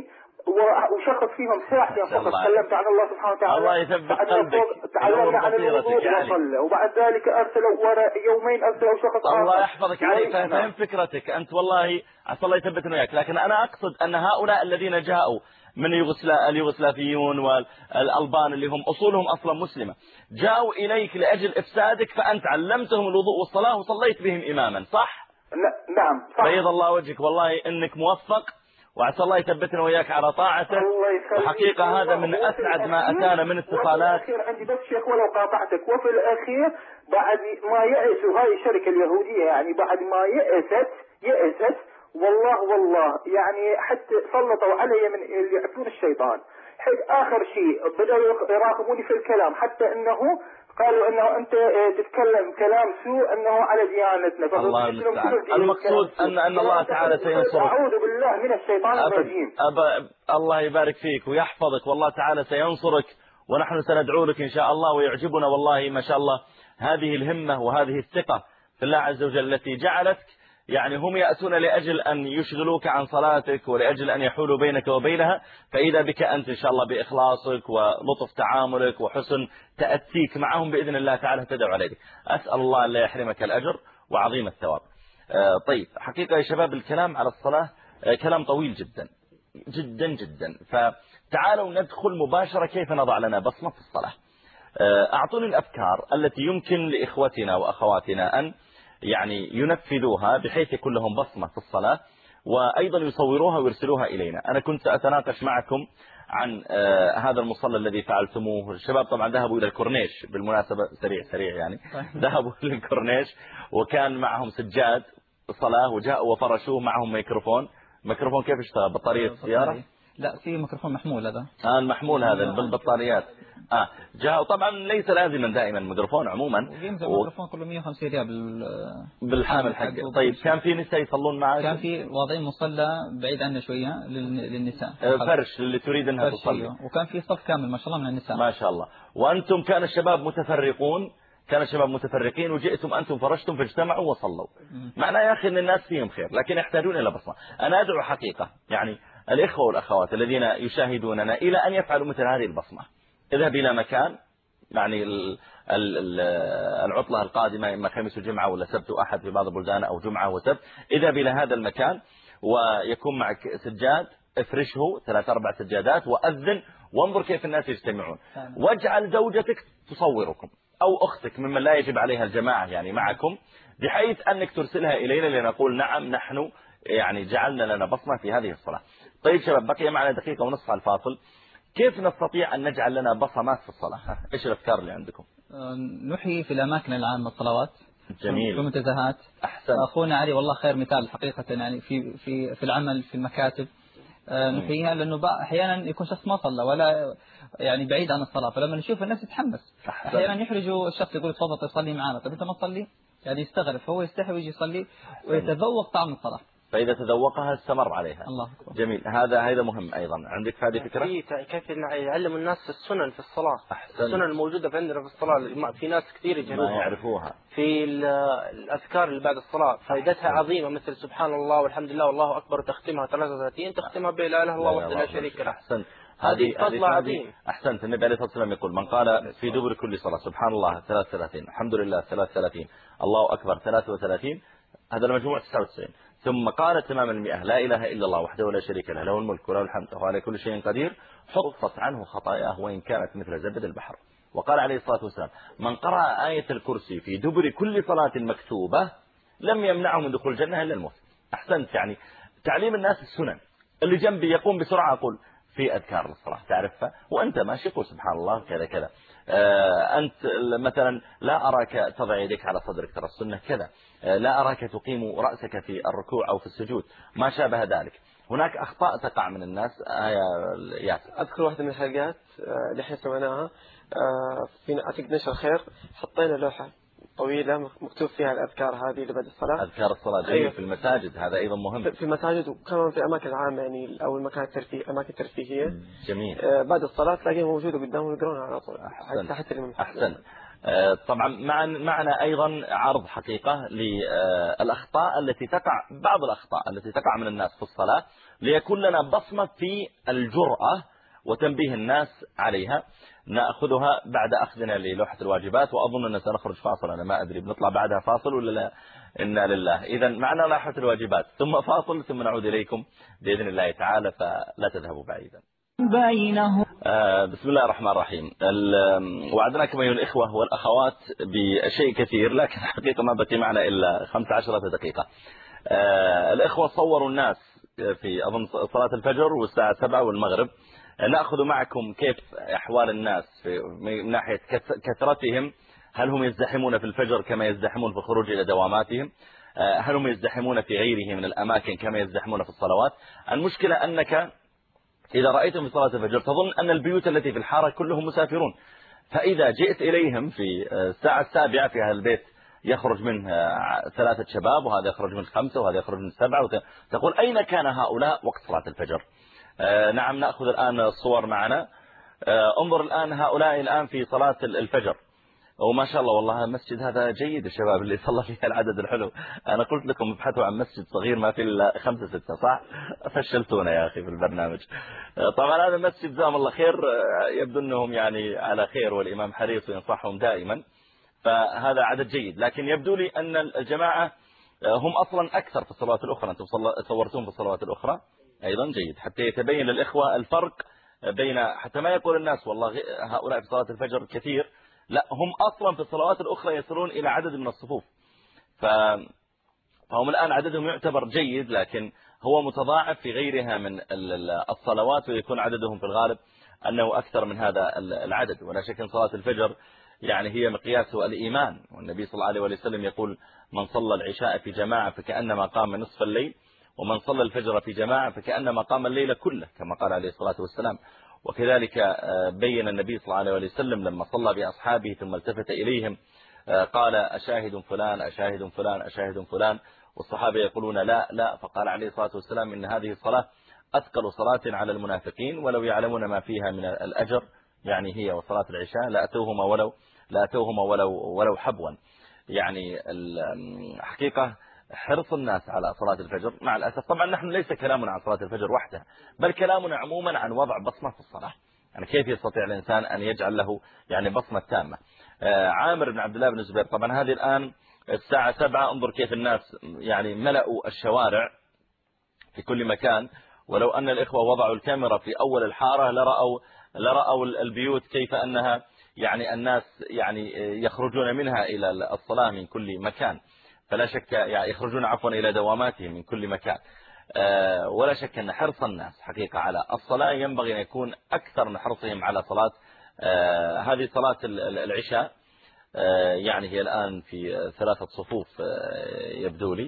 وشخص فيهم ساعتين فقط كلمت عن الله سبحانه وتعالى. الله يثبت قلبك، تعلمنا عن الوضوء يعني. وصلى، وبعد ذلك ارسلوا ورا يومين ارسلوا شخص آخر. الله يحفظك علي، فهم فكرتك أنت، والله عسى الله يثبتنا وياك. لكن أنا أقصد أن هؤلاء الذين جاءوا من يوغسلا اليوغسلافيون والألبان اللي هم أصولهم أصلا مسلمة، جاءوا إليك لأجل إفسادك، فأنت علمتهم الوضوء والصلاة وصليت بهم إماما، صح؟ نعم صح. بيض الله وجهك، والله إنك موفق، وعسى الله يثبتنا وياك على طاعته. وحقيقة هذا من أسعد ما أتانا من اتصالات. وفي الأخير عندي بس شيخ ولو قاطعتك، وفي الأخير بعد ما يأسوا هاي الشركة اليهودية، يعني بعد ما يأست يأست والله والله يعني حتى سلطوا علي من اللي يعبدون الشيطان. حيث آخر شيء بدأوا يراقبوني في الكلام، حتى أنه قالوا أنه أنت تتكلم كلام سوء أنه على ديانتنا. الله المستعان. المقصود أن أن الله تعالى سينصرك. أعوذ بالله من الشيطان الرجيم. أبا الله يبارك فيك ويحفظك، والله تعالى سينصرك، ونحن سندعو لك إن شاء الله. ويعجبنا والله ما شاء الله هذه الهمة وهذه الثقة في الله عز وجل التي جعلتك، يعني هم يأتون لأجل أن يشغلوك عن صلاتك ولأجل أن يحولوا بينك وبينها، فإذا بك أنت إن شاء الله بإخلاصك ولطف تعاملك وحسن تأتيك معهم بإذن الله تعالى تدعو عليك. أسأل الله أن لا يحرمك الأجر وعظيم الثواب. آه طيب، حقيقة يا شباب الكلام على الصلاة آه كلام طويل جدا جدا جدا، فتعالوا ندخل مباشرة كيف نضع لنا بصمة في الصلاة. آه أعطوني الأفكار التي يمكن لإخوتنا وأخواتنا أن يعني ينفذوها بحيث يكون لهم بصمة في الصلاة، وأيضا يصوروها ويرسلوها إلينا. أنا كنت أتناقش معكم عن آه هذا المصلى الذي فعلتموه. الشباب طبعا ذهبوا إلى الكورنيش بالمناسبة، سريع سريع يعني ذهبوا للكورنيش وكان معهم سجاد صلاة، وجاءوا وفرشوه معهم ميكروفون. ميكروفون كيف اشتغل؟ بطارية السيارة؟ لا، في ميكروفون محمول هذا. آه المحمول هذا بالبطاريات. آه جاء طبعا ليس لازما دائما الميكروفون عموما. الميكروفون كله مية وخمسين ريال بال بالحامل حقه. طيب كان في نساء يصلون معك؟ كان في واضعين مصلى بعيد عنا شوية للنساء، فرش اللي تريد انها تصلي، وكان في صف كامل ما شاء الله من النساء. ما شاء الله. وانتم كان الشباب متفرقون، كان الشباب متفرقين وجئتم أنتم فرشتم فاجتمعوا وصلوا. معناه يا أخي أن الناس فيهم خير، لكن يحتاجون إلى بصمة. أنا أدعو حقيقة يعني الإخوة والأخوات الذين يشاهدوننا إلى أن يفعلوا مثل هذه البصمة. اذهب إلى مكان، يعني العطلة القادمة إما خميس وجمعة ولا سبت وأحد في بعض البلدان أو جمعة وسبت، اذهب إلى هذا المكان ويكون معك سجاد، افرشه ثلاث أربع سجادات وأذن وانظر كيف الناس يجتمعون، واجعل زوجتك تصوركم أو أختك ممن لا يجب عليها الجماعة يعني معكم، بحيث أنك ترسلها إلينا لنقول نعم نحن يعني جعلنا لنا بصمة في هذه الصلاة. طيب شباب، بقي معنا دقيقة ونصف على الفاصل. كيف نستطيع أن نجعل لنا بصمات في الصلاة؟ إيش الأفكار اللي عندكم؟ نحيي في الأماكن العامة الصلوات. جميل. في المنتزهات. أحسن. أخونا علي والله خير مثال حقيقة، يعني في في في العمل في المكاتب نحييها، لأنه أحيانا يكون شخص ما صلى ولا يعني بعيد عن الصلاة، فلما نشوف الناس يتحمس. أحيانا يحرجوا الشخص يقول تفضل تصلي معنا، طب أنت ما تصلي؟ يعني يستغرب، فهو يستحي ويجي يصلي ويتذوق طعم الصلاة. فإذا تذوقها استمر عليها. الله أكبر. جميل. هذا هذا مهم أيضا. عندك هذه فكرة؟ كيف يعلم الناس السنن في الصلاة. أحسن. السنن الموجودة في عندنا في الصلاة في ناس كثير يجهلوها، ما يعرفوها. في الأذكار اللي بعد الصلاة فائدتها عظيمة، مثل سبحان الله والحمد لله والله أكبر، تختمها ثلاثة وثلاثين، تختمها بلا إله إلا الله وحده لا شريك له. أحسن. هذه فضل عظيم. أحسنت. النبي عليه الصلاة والسلام يقول من قال في دبر كل صلاة سبحان الله ثلاثة وثلاثين، الحمد لله ثلاثة وثلاثين، الله أكبر ثلاثة وثلاثين، هذا المجموع تسعة وتسعين، ثم قال تمام المئة لا إله إلا الله وحده لا شريك له له الملك وله الحمد وهو على كل شيء قدير، حطت عنه خطاياه وإن كانت مثل زبد البحر. وقال عليه الصلاة والسلام من قرأ آية الكرسي في دبر كل صلاة مكتوبة لم يمنعه من دخول الجنة إلا الموت. أحسنت. يعني تعليم الناس السنن. اللي جنبي يقوم بسرعة أقول في أذكار الصلاة تعرفها وأنت ماشي قول سبحان الله كذا كذا. آه أنت مثلا لا أراك تضع يديك على صدرك ترى السنة كذا، آه لا أراك تقيم رأسك في الركوع أو في السجود، ما شابه ذلك. هناك أخطاء تقع من الناس. آية ياسر أذكر واحدة من الحلقات اللي احنا سويناها في أعتقد نشر خير، حطينا لوحة طويلة مكتوب فيها الأذكار هذه اللي بعد الصلاة. أذكار الصلاة جميل. أيوة. في المساجد هذا أيضا مهم. في المساجد وكمان في أماكن عامة يعني أو المكان الترفيه أماكن ترفيهية. جميل. آه بعد الصلاة تلاقيها موجودة قدامهم يقرونها على طول. أحسن. أحسن. أحسن. آه طبعا مع معنا أيضا عرض حقيقة للأخطاء التي تقع، بعض الأخطاء التي تقع من الناس في الصلاة ليكون لنا بصمة في الجرأة وتنبيه الناس عليها. نأخذها بعد أخذنا للوحة الواجبات، وأظن أن سنخرج فاصل، أنا ما أدري بنطلع بعدها فاصل ولا لا. إنا لله. إذا معنا لوحة الواجبات ثم فاصل ثم نعود إليكم بإذن الله تعالى، فلا تذهبوا بعيدا. بينهم آه بسم الله الرحمن الرحيم. وعدناكم أيها الإخوة والأخوات بشيء كثير، لكن حقيقة ما بقي معنا إلا خمس عشرة دقيقة. آه الإخوة صوروا الناس في أظن صلاة الفجر والساعة سبعة والمغرب. نأخذ معكم كيف أحوال الناس من ناحية كثرتهم. هل هم يزدحمون في الفجر كما يزدحمون في الخروج إلى دواماتهم؟ هل هم يزدحمون في غيره من الأماكن كما يزدحمون في الصلوات؟ المشكلة أنك إذا رأيتم في صلاة الفجر تظن أن البيوت التي في الحارة كلهم مسافرون، فإذا جئت إليهم في الساعة السابعة في هذا البيت يخرج منه ثلاثة شباب، وهذا يخرج من خمسة، وهذا يخرج من سبعة، تقول أين كان هؤلاء وقت صلاة الفجر؟ آه نعم. نأخذ الآن الصور معنا. آه انظر الآن هؤلاء الآن في صلاة الفجر، وما شاء الله والله المسجد هذا جيد، الشباب اللي صلى فيه العدد الحلو. أنا قلت لكم ابحثوا عن مسجد صغير ما في إلا خمسة ستة، صح؟ فشلتونا يا أخي في البرنامج. آه طبعا هذا المسجد جزاهم الله خير، آه يبدو أنهم يعني على خير، والإمام حريص وينصحهم دائما، فهذا عدد جيد. لكن يبدو لي أن الجماعة هم أصلا أكثر في الصلوات الأخرى. أنتم صورتم في الصلوات الأخرى أيضا جيد، حتى يتبين للإخوة الفرق بين، حتى ما يقول الناس والله هؤلاء في صلاة الفجر كثير، لا هم أصلا في الصلوات الأخرى يصلون إلى عدد من الصفوف، فهم الآن عددهم يعتبر جيد، لكن هو متضاعف في غيرها من الصلوات، ويكون عددهم في الغالب أنه أكثر من هذا العدد. ولا شك أن صلاة الفجر يعني هي مقياس الإيمان، والنبي صلى الله عليه وسلم يقول من صلى العشاء في جماعة فكأنما قام نصف الليل، ومن صلى الفجر في جماعة فكأنما قام الليل كله، كما قال عليه الصلاة والسلام. وكذلك بين النبي صلى الله عليه وسلم لما صلى بأصحابه ثم التفت إليهم قال أشاهد فلان أشاهد فلان أشاهد فلان، والصحابة يقولون لا لا، فقال عليه الصلاة والسلام إن هذه الصلاة أثقل صلاة على المنافقين ولو يعلمون ما فيها من الأجر، يعني هي وصلاة العشاء لا أتوهما ولو لا أتوهما ولو ولو حبوا. يعني الحقيقة حرص الناس على صلاة الفجر مع الأسف. طبعا نحن ليس كلامنا عن صلاة الفجر وحدها، بل كلامنا عموما عن وضع بصمة في الصلاة، يعني كيف يستطيع الإنسان أن يجعل له يعني بصمة تامة. عامر بن عبد الله بن الزبير، طبعا هذه الآن الساعة سبعة، انظر كيف الناس يعني ملأوا الشوارع في كل مكان، ولو أن الإخوة وضعوا الكاميرا في أول الحارة لرأوا لرأوا البيوت كيف أنها يعني الناس يعني يخرجون منها إلى الصلاة من كل مكان، فلا شك يعني يخرجون عفوا إلى دواماتهم من كل مكان. ولا شك أن حرص الناس حقيقة على الصلاة ينبغي أن يكون أكثر من حرصهم على صلاة هذه صلاة العشاء. يعني هي الآن في ثلاثة صفوف يبدو لي،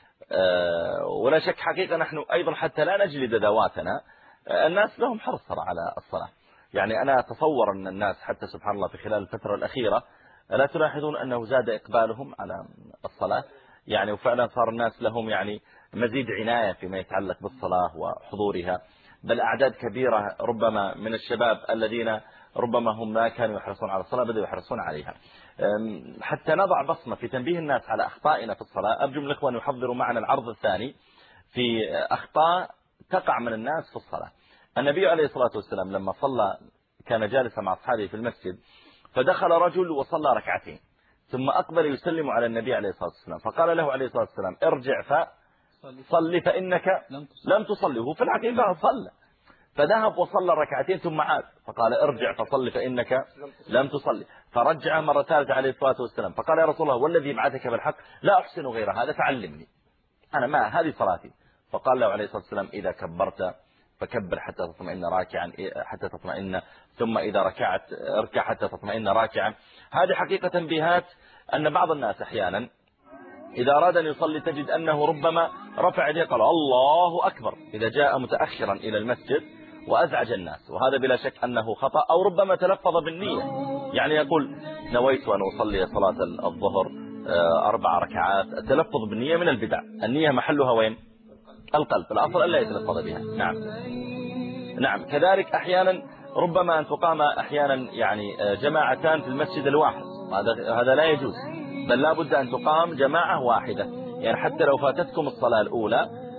ولا شك حقيقة نحن أيضا حتى لا نجلد ذواتنا، الناس لهم حرص على الصلاة. يعني أنا أتصور أن الناس حتى سبحان الله في خلال الفترة الأخيرة لا تلاحظون أنه زاد إقبالهم على الصلاة، يعني وفعلا صار الناس لهم يعني مزيد عناية فيما يتعلق بالصلاة وحضورها، بل أعداد كبيرة ربما من الشباب الذين ربما هم ما كانوا يحرصون على الصلاة بدأوا يحرصون عليها. حتى نضع بصمة في تنبيه الناس على أخطائنا في الصلاة، أرجو من الإخوة أن يحضروا معنا العرض الثاني في أخطاء تقع من الناس في الصلاة. النبي عليه الصلاة والسلام لما صلى كان جالسا مع أصحابه في المسجد، فدخل رجل وصلى ركعتين ثم أقبل يسلم على النبي عليه الصلاة والسلام، فقال له عليه الصلاة والسلام ارجع فصلي فإنك لم تصلي. هو في الحقيقة صلى، فذهب وصلى ركعتين ثم عاد فقال ارجع فصلي فإنك لم تصلي، فرجع مرة ثالثة عليه الصلاة والسلام فقال يا رسول الله والذي بعثك بالحق لا أحسن غير هذا فعلمني، أنا ما هذه صلاتي. فقال له عليه الصلاة والسلام إذا كبرت فكبر حتى تطمئن راكعا حتى تطمئن، ثم إذا ركعت اركع حتى تطمئن راكعا. هذه حقيقة تنبيهات أن بعض الناس أحيانا إذا أراد أن يصلي تجد أنه ربما رفع يديه قال الله أكبر إذا جاء متأخرا إلى المسجد وأزعج الناس، وهذا بلا شك أنه خطأ، أو ربما تلفظ بالنية، يعني يقول نويت أن أصلي صلاة الظهر أربع ركعات، التلفظ بالنية من البدع، النية محلها وين؟ القلب، الأصل ألا يتلفظ بها. نعم نعم. كذلك أحيانا ربما أن تقام أحيانا يعني جماعتان في المسجد الواحد، هذا هذا لا يجوز، بل لا بد أن تقام جماعة واحدة، يعني حتى لو فاتتكم الصلاة الأولى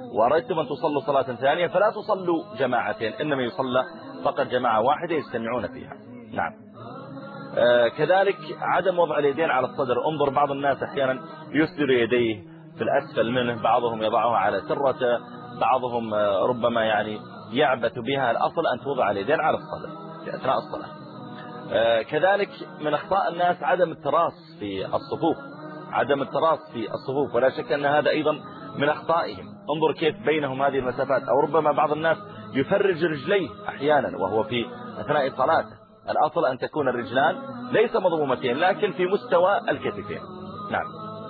وأردتم أن تصلوا صلاة ثانية فلا تصلوا جماعتين، إنما يصلى فقط جماعة واحدة يجتمعون فيها. نعم. آه كذلك عدم وضع اليدين على الصدر. انظر بعض الناس أحيانا يسدر يديه في الأسفل منه، بعضهم يضعها على سرته، بعضهم آه ربما يعني يعبث بها. الأصل أن توضع اليدين على الصدر في أثناء الصلاة. آه كذلك من أخطاء الناس عدم التراص في الصفوف، عدم التراص في الصفوف، ولا شك أن هذا أيضا من أخطائهم. انظر كيف بينهم هذه المسافات. أو ربما بعض الناس يفرج رجليه أحيانا وهو في أثناء صلاته. الأصل أن تكون الرجلان ليس مضمومتين لكن في مستوى الكتفين. نعم.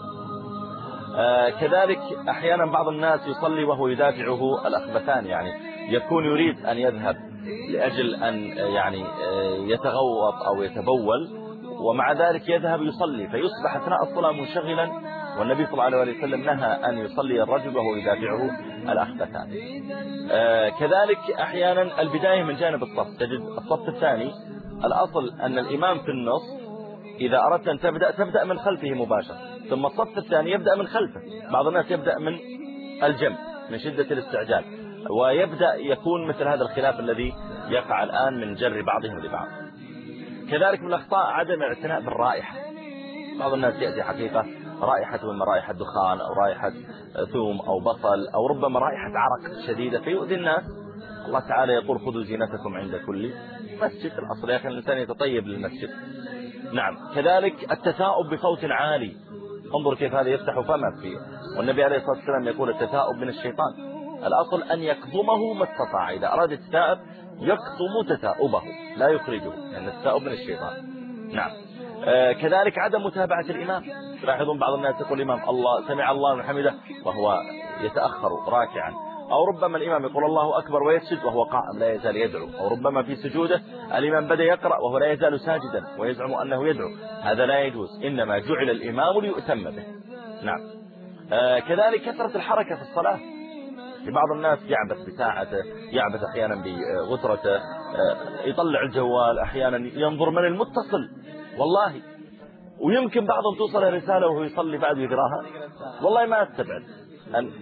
آه كذلك أحيانا بعض الناس يصلي وهو يدافعه الأخبثان، يعني يكون يريد أن يذهب لأجل أن يعني يتغوط أو يتبول، ومع ذلك يذهب يصلي فيصبح أثناء الصلاة منشغلا، والنبي صلى الله عليه وسلم نهى أن يصلي الرجل وهو يدافعه الأخبثان. آه كذلك أحيانا البداية من جانب الصف. تجد الصف الثاني الأصل أن الإمام في النص، إذا أردت أن تبدأ تبدأ من خلفه مباشرة، ثم الصف الثاني يبدأ من خلفه. بعض الناس يبدأ من الجنب من شدة الاستعجال، ويبدأ يكون مثل هذا الخلاف الذي يقع الآن من جر بعضهم لبعض. كذلك من الأخطاء عدم الاعتناء بالرائحة. بعض الناس يأتي حقيقة رائحة من رائحة دخان أو رائحة ثوم أو بصل أو ربما رائحة عرق شديدة فيؤذي الناس. الله تعالى يقول خذوا زينتكم عند كل مسجد. الأصل يا أخي الإنسان يتطيب للمسجد. نعم. كذلك التثاؤب بصوت عالي. انظر كيف هذا يفتح فمه فيه، والنبي عليه الصلاة والسلام يقول التثاؤب من الشيطان. الأصل أن يكظمه ما استطاع، إذا أراد التثاؤب يكظم تثاؤبه لا يخرجه، لأن التثاؤب من الشيطان. نعم. آه كذلك عدم متابعة الإمام. تلاحظون بعض الناس يقول الإمام الله سمع الله من حمده وهو يتأخر راكعا، أو ربما الإمام يقول الله أكبر ويسجد وهو قائم لا يزال يدعو، أو ربما في سجوده الإمام بدأ يقرأ وهو لا يزال ساجدا ويزعم أنه يدعو. هذا لا يجوز، إنما جعل الإمام ليؤتم به. نعم. آه كذلك كثرة الحركة في الصلاة. بعض الناس يعبث بساعته، يعبث أحيانا بغترته، آه يطلع الجوال، أحيانا ينظر من المتصل والله، ويمكن بعضهم توصل الرسالة وهو يصلي بعد يقراها. والله ما استبعد أن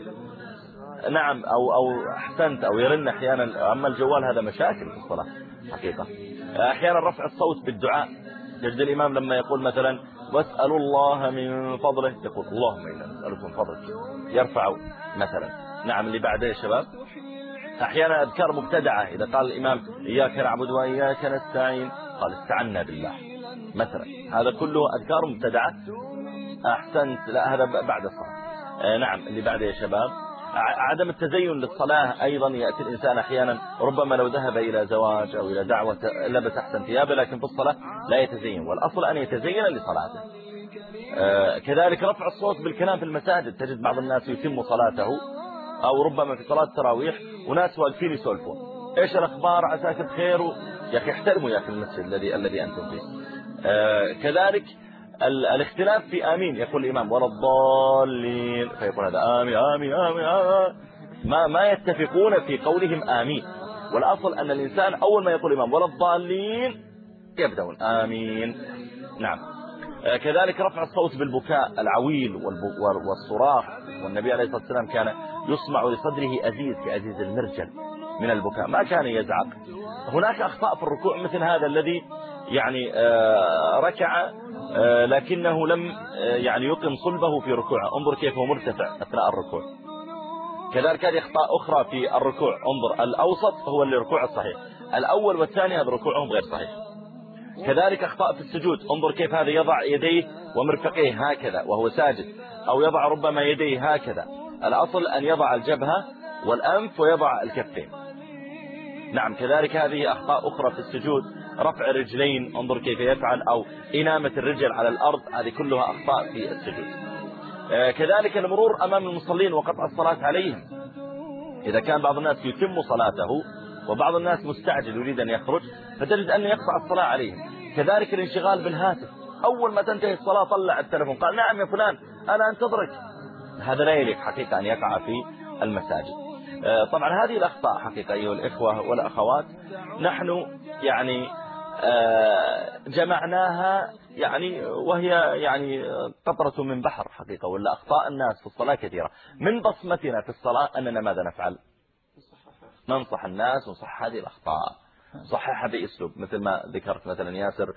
نعم أو أو أحسنت أو يرن أحيانا. أما الجوال هذا مشاكل في الصلاة حقيقة. أحيانا رفع الصوت بالدعاء. تجد الإمام لما يقول مثلا واسألوا الله من فضله يقول اللهم إنا نسألك من فضلك، يرفع مثلا. نعم. اللي بعده يا شباب أحيانا أذكار مبتدعة. إذا قال الإمام إياك نعبد وإياك نستعين قال استعنا بالله مثلا، هذا كله أذكار مبتدعة. أحسنت. لا هذا بعد الصلاة. نعم. اللي بعده يا شباب عدم التزين للصلاة. أيضا يأتي الإنسان أحيانا ربما لو ذهب إلى زواج أو إلى دعوة لبس أحسن ثيابه، لكن في الصلاة لا يتزين، والأصل أن يتزين لصلاته. آه كذلك رفع الصوت بالكلام في المساجد. تجد بعض الناس يتم صلاته أو ربما في صلاة التراويح وناس واقفين يسولفون إيش الأخبار عساك بخير. يا أخي احترموا يا أخي المسجد الذي الذي أنتم فيه. آه كذلك الاختلاف في آمين. يقول الإمام ولا الضالين فيقول هذا آمين آمين آمين, آمين. ما ما يتفقون في قولهم آمين، والأصل أن الإنسان أول ما يقول الإمام ولا الضالين يبدأون آمين. نعم. كذلك رفع الصوت بالبكاء العويل والصراخ، والنبي عليه الصلاة والسلام كان يسمع لصدره أزيز كأزيز المرجل من البكاء، ما كان يزعق. هناك أخطاء في الركوع مثل هذا الذي يعني ركع لكنه لم يعني يقم صلبه في ركوعه. انظر كيف هو مرتفع أثناء الركوع. كذلك هذه أخطاء أخرى في الركوع. انظر الأوسط هو اللي ركوع الصحيح، الأول والثاني هذا ركوعهم غير صحيح. كذلك أخطاء في السجود. انظر كيف هذا يضع يديه ومرفقيه هكذا وهو ساجد، أو يضع ربما يديه هكذا. الأصل أن يضع الجبهة والأنف ويضع الكفين. نعم. كذلك هذه أخطاء أخرى في السجود. رفع الرجلين انظر كيف يفعل، أو إنامة الرجل على الأرض، هذه كلها أخطاء في السجود. آه كذلك المرور أمام المصلين وقطع الصلاة عليهم. إذا كان بعض الناس يتم صلاته وبعض الناس مستعجل يريد أن يخرج فتجد أن يقطع الصلاة عليهم. كذلك الانشغال بالهاتف، أول ما تنتهي الصلاة طلع التلفون قال نعم يا فلان أنا أنتظرك. هذا لا يليق حقيقة أن يقع في المساجد. آه طبعا هذه الأخطاء حقيقة أيها الإخوة والأخوات نحن يعني آه جمعناها يعني وهي يعني قطرة من بحر حقيقة. ولا أخطاء الناس في الصلاة كثيرة. من بصمتنا في الصلاة أننا ماذا نفعل؟ ننصح الناس ونصح هذه الأخطاء، صححها بأسلوب مثل ما ذكرت مثلا ياسر،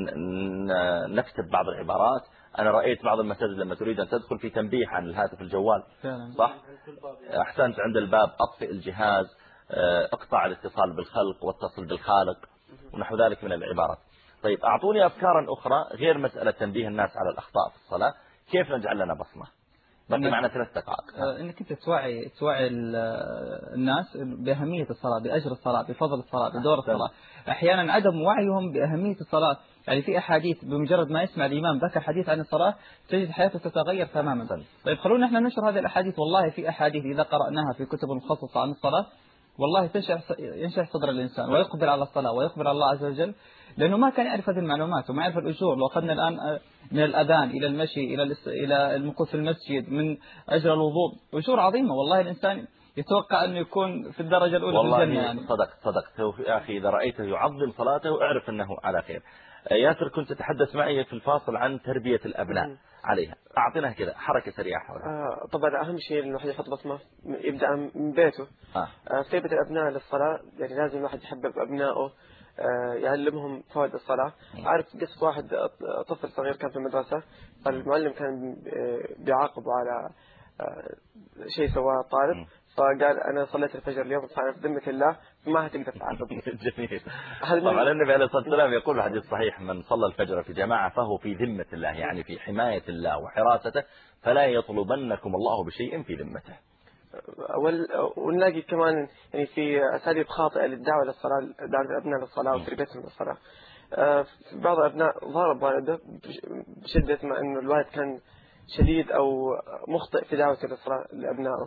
نكتب بعض العبارات. أنا رأيت بعض المساجد لما تريد أن تدخل في تنبيه عن الهاتف الجوال، صح؟ أحسنت، عند الباب أطفئ الجهاز، اقطع الاتصال بالخلق واتصل بالخالق ونحو ذلك من العبارات. طيب أعطوني أفكارا أخرى غير مسألة تنبيه الناس على الأخطاء في الصلاة، كيف نجعل لنا بصمة؟ بقي معنا ثلاث دقائق. انك انت توعي توعي الناس باهميه الصلاه، باجر الصلاه، بفضل الصلاه، بدور الصلاه. احيانا عدم وعيهم باهميه الصلاه، يعني في احاديث بمجرد ما يسمع الامام ذكر حديث عن الصلاه تجد حياته تتغير تماما. طيب خلونا احنا ننشر هذه الاحاديث. والله في احاديث اذا قراناها في كتب مخصصه عن الصلاه والله تنشرح ينشرح صدر الانسان ويقبل على الصلاه ويقبل على الله عز وجل، لأنه ما كان يعرف هذه المعلومات وما يعرف الأجور. لو أخذنا الآن من الأذان إلى المشي إلى إلى المكوث في المسجد، من أجر الوضوء، أجور عظيمة. والله الإنسان يتوقع أنه يكون في الدرجة الأولى في الجنة. يعني صدقت صدقت يا أخي، إذا رأيته يعظم صلاته اعرف أنه على خير. ياسر كنت تتحدث معي في الفاصل عن تربية الأبناء عليها، أعطينا كذا حركة سريعة حولها. آه طبعا أهم شيء إنه الواحد يحط بصمة يبدأ من بيته. آه. آه تربية الأبناء للصلاة، يعني لازم الواحد يحبب أبنائه، يعلمهم فوائد الصلاة. عارف قصة واحد طفل صغير كان في المدرسة، فالمعلم كان بيعاقبه على شيء سواه الطالب، فقال أنا صليت الفجر اليوم فأنا في ذمة الله ما هتقدر تعاقبني. جميل. طبعا النبي عليه الصلاة والسلام يقول في حديث صحيح: من صلى الفجر في جماعة فهو في ذمة الله، يعني في حماية الله وحراسته، فلا يطلبنكم الله بشيء في ذمته. ونلاقي كمان يعني في أساليب خاطئة للدعوة للصلاة، دعوة الأبناء للصلاة وتربيتهم للصلاة. في بعض الأبناء ضرب والده بشدة ما إنه الوالد كان شديد أو مخطئ في دعوته للصلاة لأبنائه،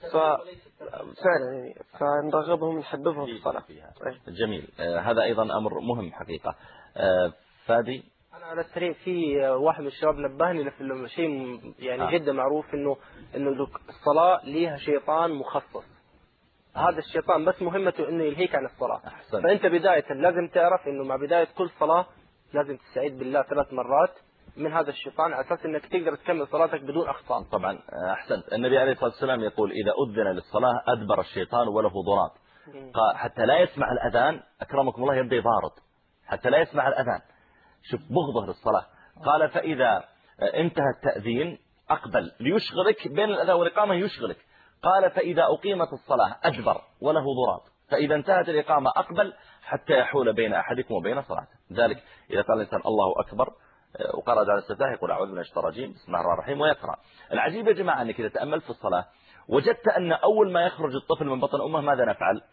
ففعلا يعني فنرغبهم نحببهم في الصلاة. جميل. هذا أيضا أمر مهم حقيقة. فادي، أنا على السريع في واحد من الشباب نبهني لفي شيء يعني آه. جدا معروف إنه إنه الصلاة ليها شيطان مخصص. هذا الشيطان بس مهمته إنه يلهيك عن الصلاة. أحسن. فأنت بداية لازم تعرف إنه مع بداية كل صلاة لازم تستعيذ بالله ثلاث مرات من هذا الشيطان على أساس إنك تقدر تكمل صلاتك بدون أخطاء. طبعا أحسنت. النبي عليه الصلاة والسلام يقول: إذا أذن للصلاة أدبر الشيطان وله ضراب، حتى لا يسمع الأذان. أكرمكم الله، يبدأ يبارد حتى لا يسمع الأذان. شوف بغضه للصلاة. قال: فإذا انتهى التأذين أقبل ليشغلك بين الأذان والإقامة يشغلك. قال: فإذا أقيمت الصلاة أدبر وله ضراب، فإذا انتهت الإقامة أقبل حتى يحول بين أحدكم وبين صلاته. ذلك إذا قال الإنسان الله أكبر وقرأ على الاستفتاح يقول: أعوذ بالله من الشيطان الرجيم بسم الله الرحمن الرحيم ويقرأ. العجيب يا جماعة أنك إذا تأملت في الصلاة وجدت أن أول ما يخرج الطفل من بطن أمه ماذا نفعل؟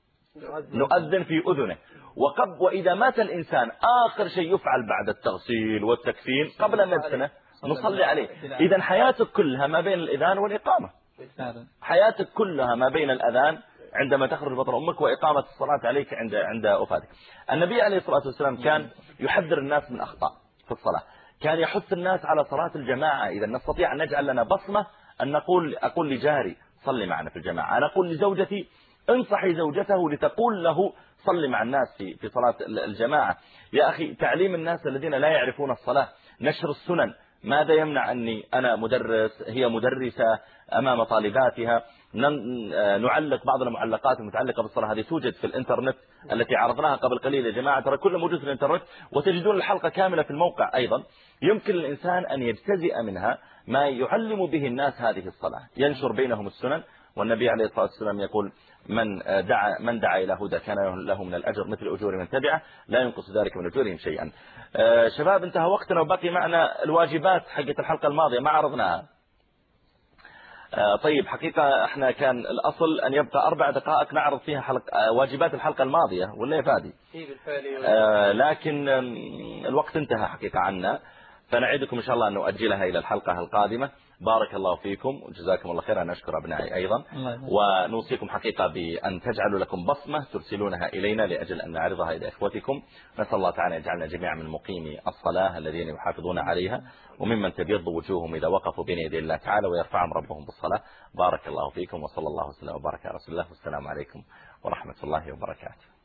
نؤذن في أذنه. وقب وإذا مات الإنسان آخر شيء يفعل بعد التغسيل والتكفين قبل مدفنه نصلي عليه. إذا حياتك كلها ما بين الإذان والإقامة، حياتك كلها ما بين الأذان عندما تخرج بطن أمك وإقامة الصلاة عليك عند عند وفاتك. النبي عليه الصلاة والسلام كان يحذر الناس من أخطاء في الصلاة، كان يحث الناس على صلاة الجماعة. إذا نستطيع أن نجعل لنا بصمة أن نقول أقول لجاري صلي معنا في الجماعة، أنا أقول لزوجتي انصحي زوجته لتقول له صلي مع الناس في في صلاة الجماعة. يا أخي تعليم الناس الذين لا يعرفون الصلاة، نشر السنن. ماذا يمنع أني أنا مدرس هي مدرسة أمام طالباتها نعلق بعض المعلقات المتعلقة بالصلاة؟ هذه توجد في الإنترنت التي عرضناها قبل قليل يا جماعة، ترى كله موجود في الإنترنت، وتجدون الحلقة كاملة في الموقع أيضا. يمكن الإنسان أن يجتزئ منها ما يعلم به الناس هذه الصلاة، ينشر بينهم السنن. والنبي عليه الصلاة والسلام يقول: من دعا من دعا إلى هدى كان له من الأجر مثل أجور من تبعه لا ينقص ذلك من أجورهم شيئا. شباب انتهى وقتنا وبقي معنا الواجبات حقت الحلقة الماضية ما عرضناها. طيب حقيقة احنا كان الأصل أن يبقى أربع دقائق نعرض فيها حلقة واجبات الحلقة الماضية ولا يا فادي؟ آه لكن الوقت انتهى حقيقة عنا، فنعيدكم إن شاء الله أن نؤجلها إلى الحلقة القادمة. بارك الله فيكم وجزاكم الله خير. أنا أشكر أبنائي أيضا، ونوصيكم حقيقة بأن تجعلوا لكم بصمة ترسلونها إلينا لأجل أن نعرضها إلى إخوتكم. نسأل الله تعالى يجعلنا جميعا من مقيمي الصلاة الذين يحافظون عليها، وممن تبيض وجوههم إذا وقفوا بين يدي الله تعالى ويرفعهم ربهم بالصلاة. بارك الله فيكم وصلى الله وسلم وبارك على رسول الله، والسلام عليكم ورحمة الله وبركاته.